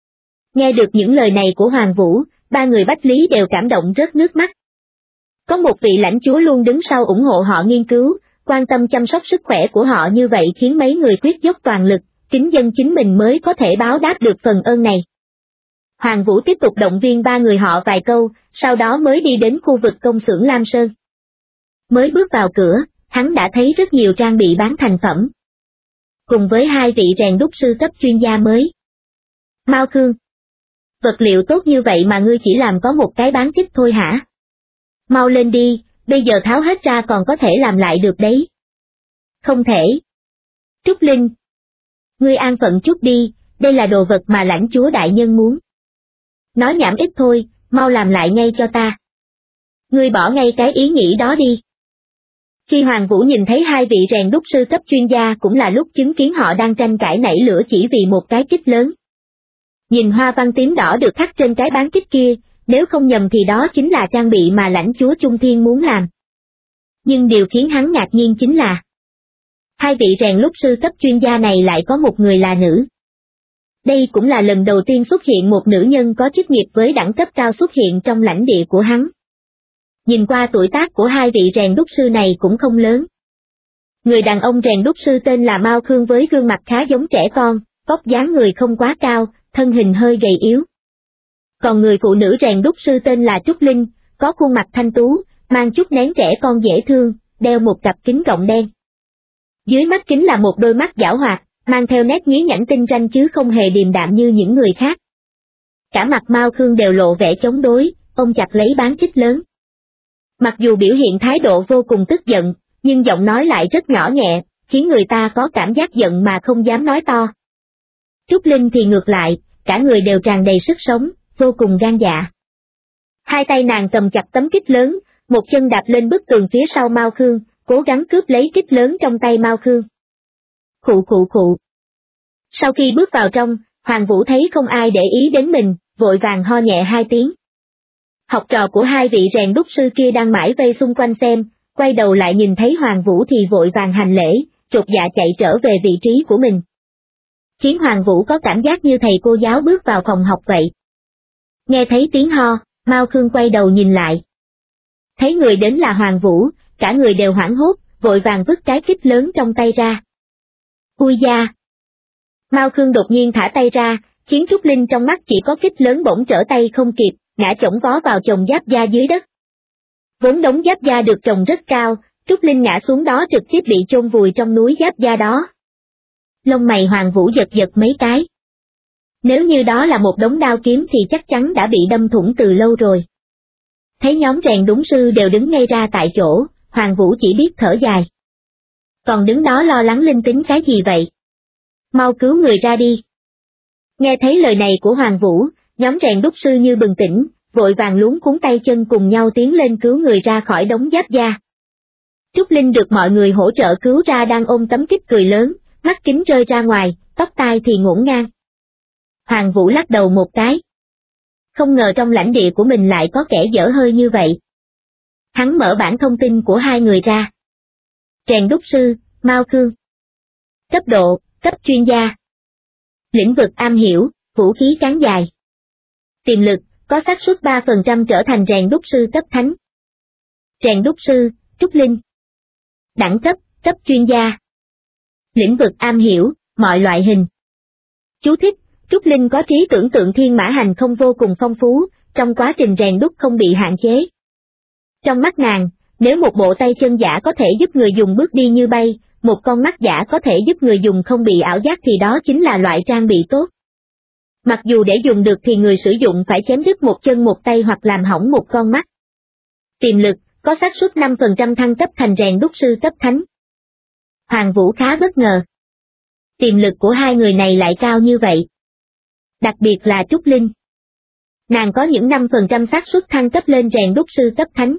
Nghe được những lời này của Hoàng Vũ, 3 người Bách Lý đều cảm động rớt nước mắt. Có một vị lãnh chúa luôn đứng sau ủng hộ họ nghiên cứu, quan tâm chăm sóc sức khỏe của họ như vậy khiến mấy người quyết dốc toàn lực, kính dân chính mình mới có thể báo đáp được phần ơn này. Hoàng Vũ tiếp tục động viên 3 người họ vài câu, sau đó mới đi đến khu vực công xưởng Lam Sơn. Mới bước vào cửa, hắn đã thấy rất nhiều trang bị bán thành phẩm. Cùng với 2 vị rèn đúc sư cấp chuyên gia mới. Mao Khương. Vật liệu tốt như vậy mà ngươi chỉ làm có một cái bán kích thôi hả? Mau lên đi, bây giờ tháo hết ra còn có thể làm lại được đấy. Không thể. Trúc Linh. Ngươi an phận chút đi, đây là đồ vật mà lãnh chúa đại nhân muốn. Nói nhảm ít thôi, mau làm lại ngay cho ta. Ngươi bỏ ngay cái ý nghĩ đó đi. Khi Hoàng Vũ nhìn thấy 2 vị rèn đúc sư cấp chuyên gia cũng là lúc chứng kiến họ đang tranh cãi nảy lửa chỉ vì một cái kích lớn. Nhìn hoa văn tím đỏ được khắc trên cái bán kích kia, nếu không nhầm thì đó chính là trang bị mà lãnh chúa Trung Thiên muốn làm. Nhưng điều khiến hắn ngạc nhiên chính là 2 vị rèn đúc sư cấp chuyên gia này lại có một người là nữ. Đây cũng là lần đầu tiên xuất hiện một nữ nhân có chức nghiệp với đẳng cấp cao xuất hiện trong lãnh địa của hắn. Nhìn qua tuổi tác của 2 vị rèn đúc sư này cũng không lớn. Người đàn ông rèn đúc sư tên là Mao Khương với gương mặt khá giống trẻ con, vóc dáng người không quá cao, thân hình hơi gầy yếu. Còn người phụ nữ rèn đúc sư tên là Trúc Linh, có khuôn mặt thanh tú, mang chút nén trẻ con dễ thương, đeo một cặp kính gọng đen. Dưới mắt kính là một đôi mắt giảo hoạt, mang theo nét nhí nhảnh tinh ranh chứ không hề điềm đạm như những người khác. Cả mặt Mao Khương đều lộ vẻ chống đối, ôm chặt lấy bán kích lớn. Mặc dù biểu hiện thái độ vô cùng tức giận, nhưng giọng nói lại rất nhỏ nhẹ, khiến người ta có cảm giác giận mà không dám nói to. Trúc Linh thì ngược lại, cả người đều tràn đầy sức sống, vô cùng gan dạ. 2 tay nàng cầm chặt tấm kích lớn, một chân đạp lên bức tường phía sau Mao Khương, cố gắng cướp lấy kích lớn trong tay Mao Khương. Khụ khụ khụ. Sau khi bước vào trong, Hoàng Vũ thấy không ai để ý đến mình, vội vàng ho nhẹ 2 tiếng. Học trò của 2 vị rèn đúc sư kia đang mãi vây xung quanh xem, quay đầu lại nhìn thấy Hoàng Vũ thì vội vàng hành lễ, chột dạ chạy trở về vị trí của mình. Khiến Hoàng Vũ có cảm giác như thầy cô giáo bước vào phòng học vậy. Nghe thấy tiếng ho, Mao Khương quay đầu nhìn lại. Thấy người đến là Hoàng Vũ, cả người đều hoảng hốt, vội vàng vứt cái kích lớn trong tay ra. Ui da! Mao Khương đột nhiên thả tay ra, khiến Trúc Linh trong mắt chỉ có kích lớn bỗng trở tay không kịp, ngã chổng vó vào chồng giáp da dưới đất. Vốn đống giáp da được trồng rất cao, Trúc Linh ngã xuống đó trực tiếp bị chôn vùi trong núi giáp da đó. Lông mày Hoàng Vũ giật giật mấy cái. Nếu như đó là một đống đao kiếm thì chắc chắn đã bị đâm thủng từ lâu rồi. Thấy nhóm rèn đúng sư đều đứng ngay ra tại chỗ, Hoàng Vũ chỉ biết thở dài. Còn đứng đó lo lắng linh tính cái gì vậy? Mau cứu người ra đi. Nghe thấy lời này của Hoàng Vũ, nhóm rèn đúc sư như bừng tỉnh, vội vàng luống cuống tay chân cùng nhau tiến lên cứu người ra khỏi đống giáp da. Trúc Linh được mọi người hỗ trợ cứu ra đang ôm tấm kích cười lớn, mắt kính rơi ra ngoài, tóc tai thì ngổn ngang. Hoàng Vũ lắc đầu một cái. Không ngờ trong lãnh địa của mình lại có kẻ dở hơi như vậy. Hắn mở bảng thông tin của hai người ra. Rèn đúc sư, Mao Cương. Cấp độ, cấp chuyên gia. Lĩnh vực am hiểu, vũ khí cán dài. Tiềm lực, có xác suất 3% trở thành rèn đúc sư cấp thánh. Rèn đúc sư, Trúc Linh. Đẳng cấp, cấp chuyên gia. Lĩnh vực am hiểu, mọi loại hình. Chú thích, Trúc Linh có trí tưởng tượng thiên mã hành không vô cùng phong phú, trong quá trình rèn đúc không bị hạn chế. Trong mắt nàng, nếu một bộ tay chân giả có thể giúp người dùng bước đi như bay, một con mắt giả có thể giúp người dùng không bị ảo giác thì đó chính là loại trang bị tốt. Mặc dù để dùng được thì người sử dụng phải chém đứt một chân một tay hoặc làm hỏng một con mắt. Tiềm lực, có xác suất 5% thăng cấp thành rèn đúc sư cấp thánh. Hoàng Vũ khá bất ngờ. Tiềm lực của hai người này lại cao như vậy. Đặc biệt là Trúc Linh. Nàng có những 5% xác suất thăng cấp lên rèn đúc sư cấp thánh.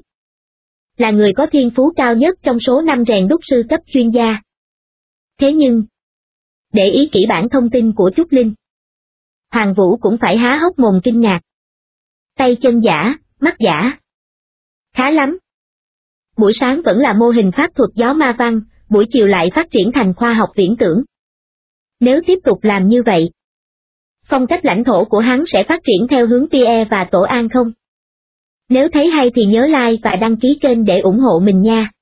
Là người có thiên phú cao nhất trong số 5 rèn đúc sư cấp chuyên gia. Thế nhưng, để ý kỹ bảng thông tin của Trúc Linh, Hoàng Vũ cũng phải há hốc mồm kinh ngạc. Tay chân giả, mắt giả. Khá lắm. Buổi sáng vẫn là mô hình pháp thuật gió ma văn, buổi chiều lại phát triển thành khoa học viễn tưởng. Nếu tiếp tục làm như vậy, phong cách lãnh thổ của hắn sẽ phát triển theo hướng Pierre và Tổ An không? Nếu thấy hay thì nhớ like và đăng ký kênh để ủng hộ mình nha.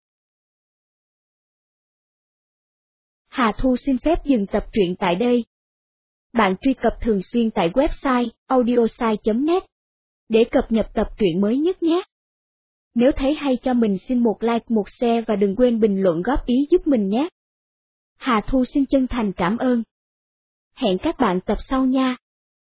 Hà Thu xin phép dừng tập truyện tại đây. Bạn truy cập thường xuyên tại website audiosai.net để cập nhật tập truyện mới nhất nhé. Nếu thấy hay cho mình xin một like một share và đừng quên bình luận góp ý giúp mình nhé. Hà Thu xin chân thành cảm ơn. Hẹn các bạn tập sau nha.